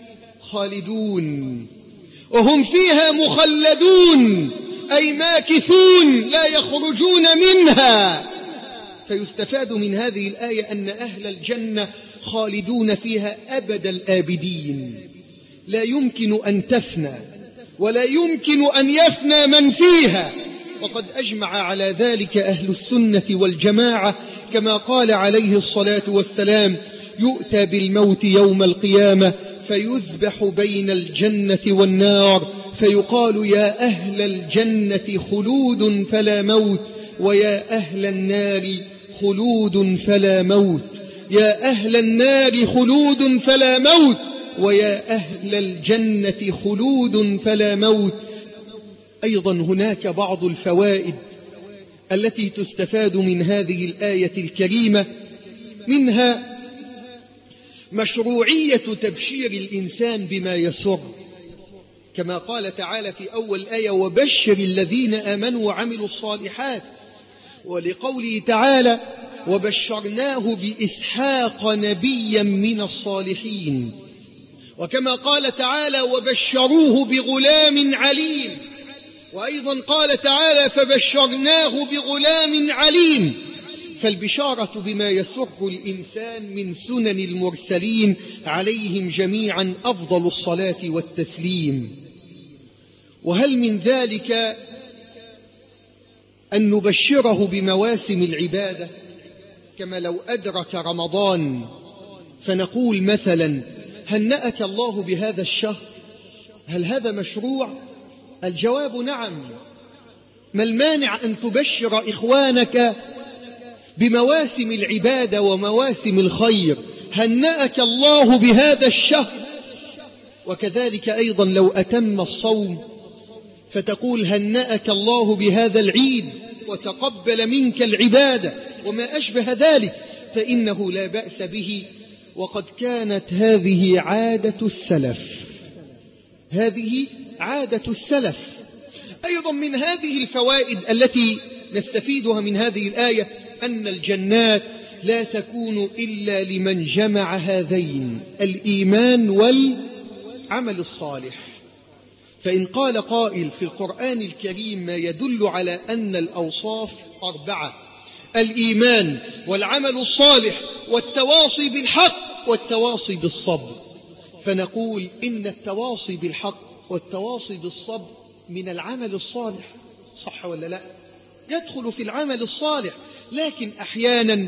خالدون، وهم فيها مخلدون، أي ماكثون لا يخرجون منها. فيستفاد من هذه الآية أن أهل الجنة خالدون فيها أبد الآبدين، لا يمكن أن تفنى ولا يمكن أن يفنى من فيها. وقد أجمع على ذلك أهل السنة والجماعة، كما قال عليه الصلاة والسلام: يؤتى بالموت يوم القيامة فيذبح بين الجنة والنار، فيقال: يا أهل الجنة خلود فلا موت، ويا أهل النار خلود فلا موت، يا أهل النار خلود فلا موت، ويا أهل الجنة خلود فلا موت. أيضا هناك بعض الفوائد التي تستفاد من هذه الآية الكريمة، منها مشروعية تبشير الإنسان بما يسر، كما قال تعالى في أول الآية: وبشر الذين آمنوا وعملوا الصالحات. ولقوله تعالى: وبشرناه بإسحاق نبيا من الصالحين. وكما قال تعالى: وبشروه بغلام عليم. وأيضا قال تعالى: فبشرناه بغلام عليم. فالبشارة بما يسر الإنسان من سنن المرسلين عليهم جميعا أفضل الصلاة والتسليم. وهل من ذلك أن نبشره بمواسم العبادة، كما لو أدرك رمضان فنقول مثلا: هنأك الله بهذا الشهر، هل هذا مشروع؟ الجواب نعم. ما المانع أن تبشر إخوانك بمواسم العبادة ومواسم الخير؟ هنأك الله بهذا الشهر. وكذلك أيضا لو أتم الصوم فتقول: هنأك الله بهذا العيد وتقبل منك العبادة وما أشبه ذلك، فإنه لا بأس به. وقد كانت هذه عادة السلف، هذه عادة السلف. أيضا من هذه الفوائد التي نستفيدها من هذه الآية أن الجنات لا تكون إلا لمن جمع هذين: الإيمان والعمل الصالح. فإن قال قائل في القرآن الكريم ما يدل على أن الأوصاف 4: الإيمان والعمل الصالح والتواصي بالحق والتواصي بالصبر، فنقول إن التواصي بالحق والتواصي بالصبر من العمل الصالح، صح ولا لا؟ يدخل في العمل الصالح. لكن أحيانا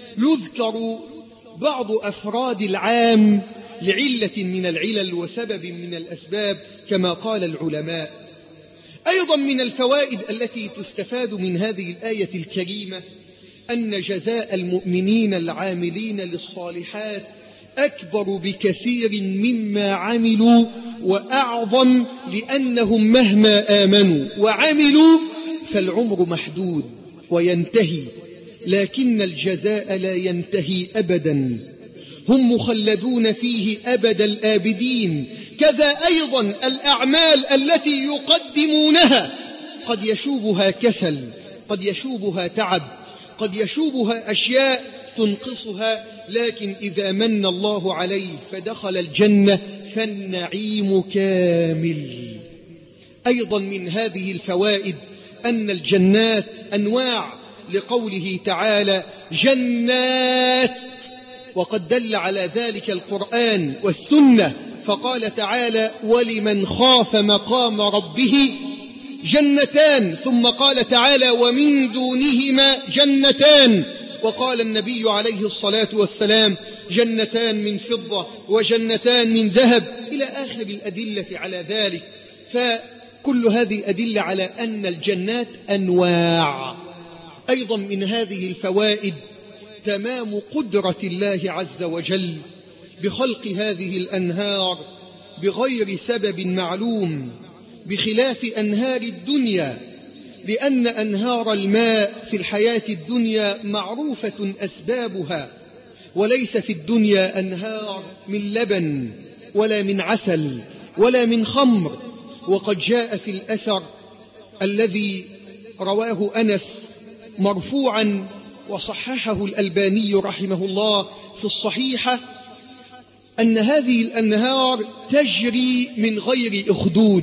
يذكر بعض أفراد العام لعلة من العلل وسبب من الأسباب كما قال العلماء. أيضا من الفوائد التي تستفاد من هذه الآية الكريمة أن جزاء المؤمنين العاملين للصالحات أكبر بكثير مما عملوا وأعظم، لأنهم مهما آمنوا وعملوا فالعمر محدود وينتهي، لكن الجزاء لا ينتهي أبدا، هم مخلدون فيه أبد الآبدين. كذا أيضا الأعمال التي يقدمونها قد يشوبها كسل، قد يشوبها تعب، قد يشوبها أشياء تنقصها، لكن إذا من الله عليه فدخل الجنة فالنعيم كامل. أيضا من هذه الفوائد أن الجنات أنواع، لقوله تعالى: جنات، وقد دل على ذلك القرآن والسنة، فقال تعالى: ولمن خاف مقام ربه جنتان، ثم قال تعالى: ومن دونهما جنتان، وقال النبي عليه الصلاة والسلام: جنتان من فضة وجنتان من ذهب، إلى آخر الأدلة على ذلك. فكل هذه أدلة على أن الجنات أنواع. أيضا من هذه الفوائد تمام قدرة الله عز وجل بخلق هذه الأنهار بغير سبب معلوم، بخلاف أنهار الدنيا، لأن أنهار الماء في الحياة الدنيا معروفة أسبابها، وليس في الدنيا أنهار من لبن ولا من عسل ولا من خمر. وقد جاء في الأثر الذي رواه أنس مرفوعا وصححه الألباني رحمه الله في الصحيحة أن هذه الأنهار تجري من غير أخدود،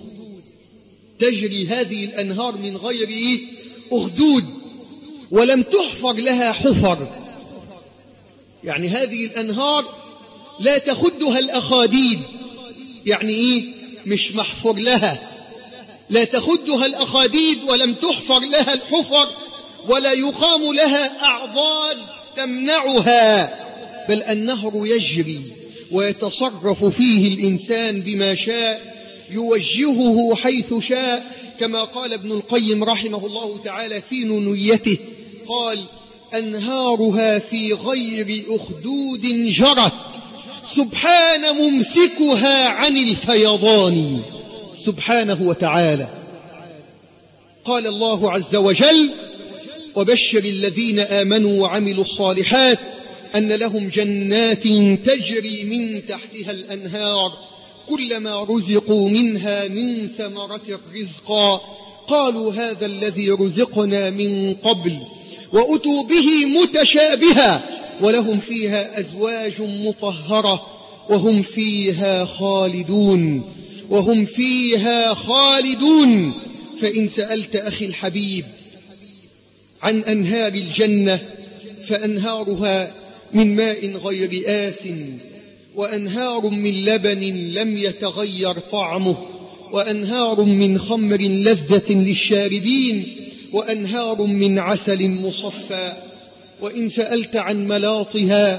تجري هذه الأنهار من غير أخدود، ولم تحفر لها حفر. يعني هذه الأنهار لا تخدها الأخاديد، يعني إيه؟ مش محفر لها، لا تخدها الأخاديد ولم تحفر لها الحفر، ولا يقام لها أعضاد تمنعها، بل النهر يجري ويتصرف فيه الإنسان بما شاء، يوجهه حيث شاء، كما قال ابن القيم رحمه الله تعالى في نونيته، قال: أنهارها في غير أخدود جرت، سبحان ممسكها عن الفيضان، سبحانه وتعالى. قال الله عز وجل: وبشر الذين آمنوا وعملوا الصالحات أن لهم جنات تجري من تحتها الأنهار كلما رزقوا منها من ثمرة رزقا قالوا هذا الذي رزقنا من قبل وأتوا به متشابها ولهم فيها أزواج مطهرة وهم فيها خالدون، وهم فيها خالدون. فإن سألت أخي الحبيب عن أنهار الجنة فأنهارها من ماء غير آس، وأنهار من لبن لم يتغير طعمه، وأنهار من خمر لذة للشاربين، وأنهار من عسل مصفى. وإن سألت عن ملاطها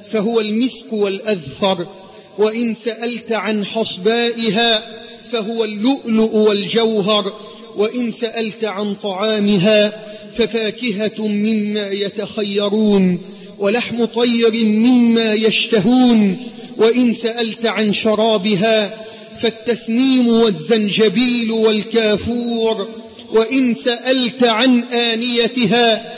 فهو المسك والأذفر، وإن سألت عن حصبائها فهو اللؤلؤ والجوهر، وإن سألت عن طعامها ففاكهة مما يتخيرون، ولحم طير مما يشتهون، وإن سألت عن شرابها فالتسنيم والزنجبيل والكافور، وإن سألت عن آنيتها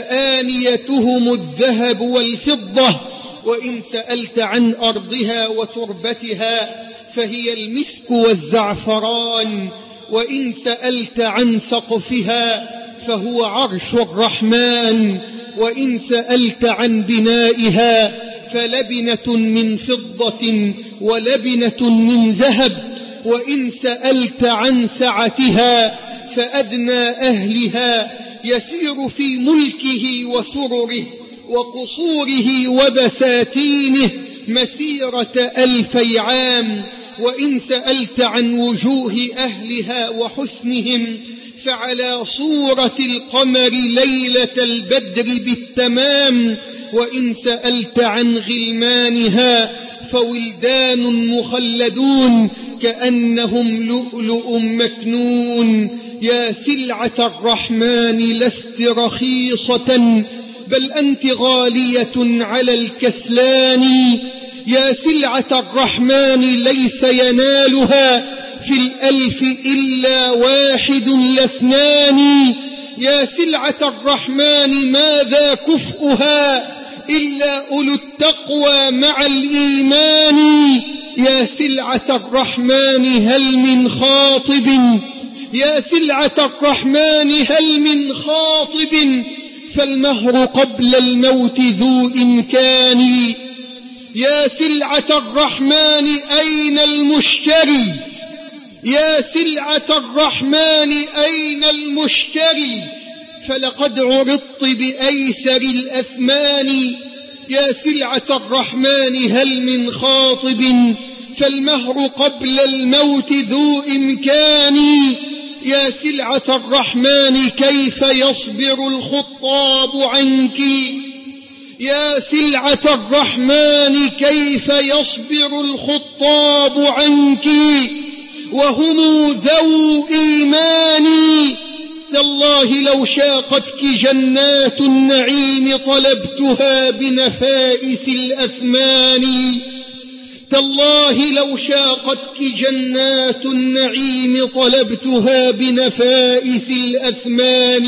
فآنيتهم الذهب والفضة، وإن سألت عن أرضها وتربتها فهي المسك والزعفران، وإن سألت عن سقفها فهو عرش الرحمن، وإن سألت عن بنائها فلبنة من فضة ولبنة من ذهب، وإن سألت عن سعتها فأدنى أهلها يسير في ملكه وسرره وقصوره وبساتينه مسيرة 2000 عام، وإن سألت عن وجوه أهلها وحسنهم فعلى صورة القمر ليلة البدر بالتمام، وإن سألت عن غلمانها فولدان مخلدون كأنهم لؤلؤ مكنون. يا سلعة الرحمن لست رخيصة بل أنت غالية على الكسلان، يا سلعة الرحمن ليس ينالها في 1000 إلا 1 لا 2، يا سلعة الرحمن ماذا كفؤها إلا أولو التقوى مع الإيمان، يا سلعة الرحمن هل من خاطب، يا سلعة الرحمن هل من خاطب فالمهر قبل الموت ذو إمكان، يا سلعة الرحمن أين المشتري، يا سلعة الرحمن أين المشتري فلقد عرضت بأيسر الأثمان، يا سلعة الرحمن هل من خاطب فالمهر قبل الموت ذو إمكان، يا سلعة الرحمن كيف يصبر الخطاب عنك، يا سلعة الرحمن كيف يصبر الخطاب عنك وهم ذو إيمان، تالله لو شاقتك جنات النعيم طلبتها بنفائس الأثمان، تالله لو شاقتك جنات النعيم طلبتها بنفائس الأثمان.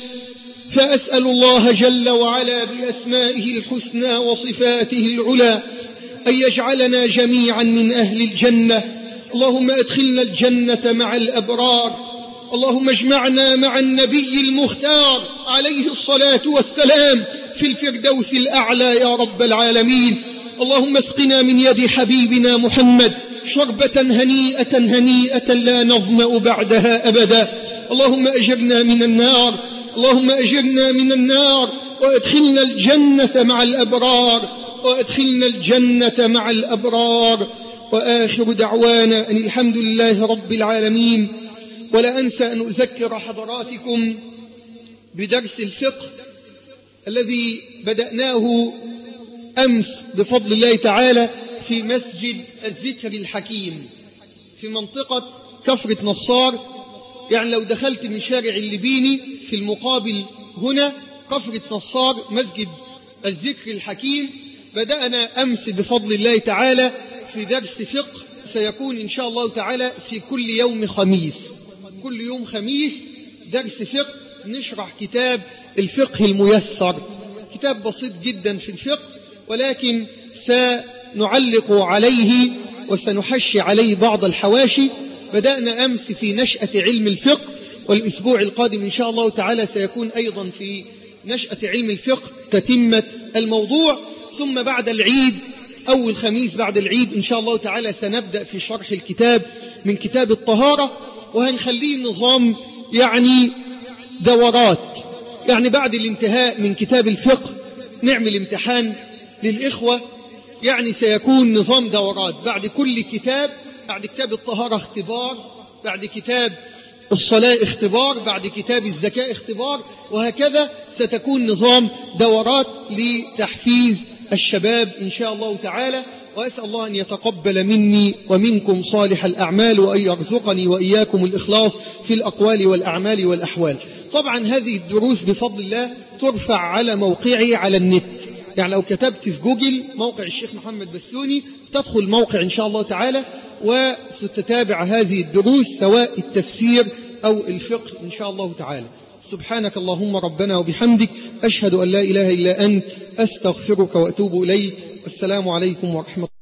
فأسأل الله جل وعلا بأسمائه الحسنى وصفاته العلى أن يجعلنا جميعا من أهل الجنة. اللهم أدخلنا الجنة مع الأبرار، اللهم اجمعنا مع النبي المختار عليه الصلاة والسلام في الفردوس الأعلى يا رب العالمين. اللهم اسقنا من يد حبيبنا محمد شربة هنيئة هنيئة لا نظمأ بعدها أبدا. اللهم أجرنا من النار، اللهم أجرنا من النار وأدخلنا الجنة مع الأبرار، وأدخلنا الجنة مع الأبرار. وآخر دعوانا أن الحمد لله رب العالمين. ولا أنسى أن أذكر حضراتكم بدرس الفقه الذي بدأناه أمس بفضل الله تعالى في مسجد الذكر الحكيم في منطقة كفرة نصار. يعني لو دخلت من شارع الليبيني في المقابل هنا كفرة نصار مسجد الذكر الحكيم، بدأنا أمس بفضل الله تعالى في درس فقه سيكون إن شاء الله تعالى في كل يوم خميس، كل يوم خميس درس فقه. نشرح كتاب الفقه الميسر، كتاب بسيط جدا في الفقه، ولكن سنعلق عليه وسنحشي عليه بعض الحواشي. بدأنا أمس في نشأة علم الفقه، والأسبوع القادم إن شاء الله تعالى سيكون أيضا في نشأة علم الفقه تتمة الموضوع. ثم بعد العيد أول خميس بعد العيد إن شاء الله تعالى سنبدأ في شرح الكتاب من كتاب الطهارة، وهنخليه نظام يعني دورات. يعني بعد الانتهاء من كتاب الفقه نعمل امتحان للإخوة، يعني سيكون نظام دورات بعد كل كتاب. بعد كتاب الطهارة اختبار، بعد كتاب الصلاة اختبار، بعد كتاب الزكاة اختبار، وهكذا ستكون نظام دورات لتحفيز الشباب إن شاء الله تعالى، وأسأل الله أن يتقبل مني ومنكم صالح الأعمال، وأن يرزقني وإياكم الإخلاص في الأقوال والأعمال والأحوال. طبعا هذه الدروس بفضل الله ترفع على موقعي على النت، يعني لو كتبت في جوجل موقع الشيخ محمد بسيوني تدخل موقع إن شاء الله تعالى وستتابع هذه الدروس سواء التفسير أو الفقه إن شاء الله تعالى. سبحانك اللهم ربنا وبحمدك، أشهد أن لا إله إلا أنت، أستغفرك وأتوب إليك. السلام عليكم ورحمة الله.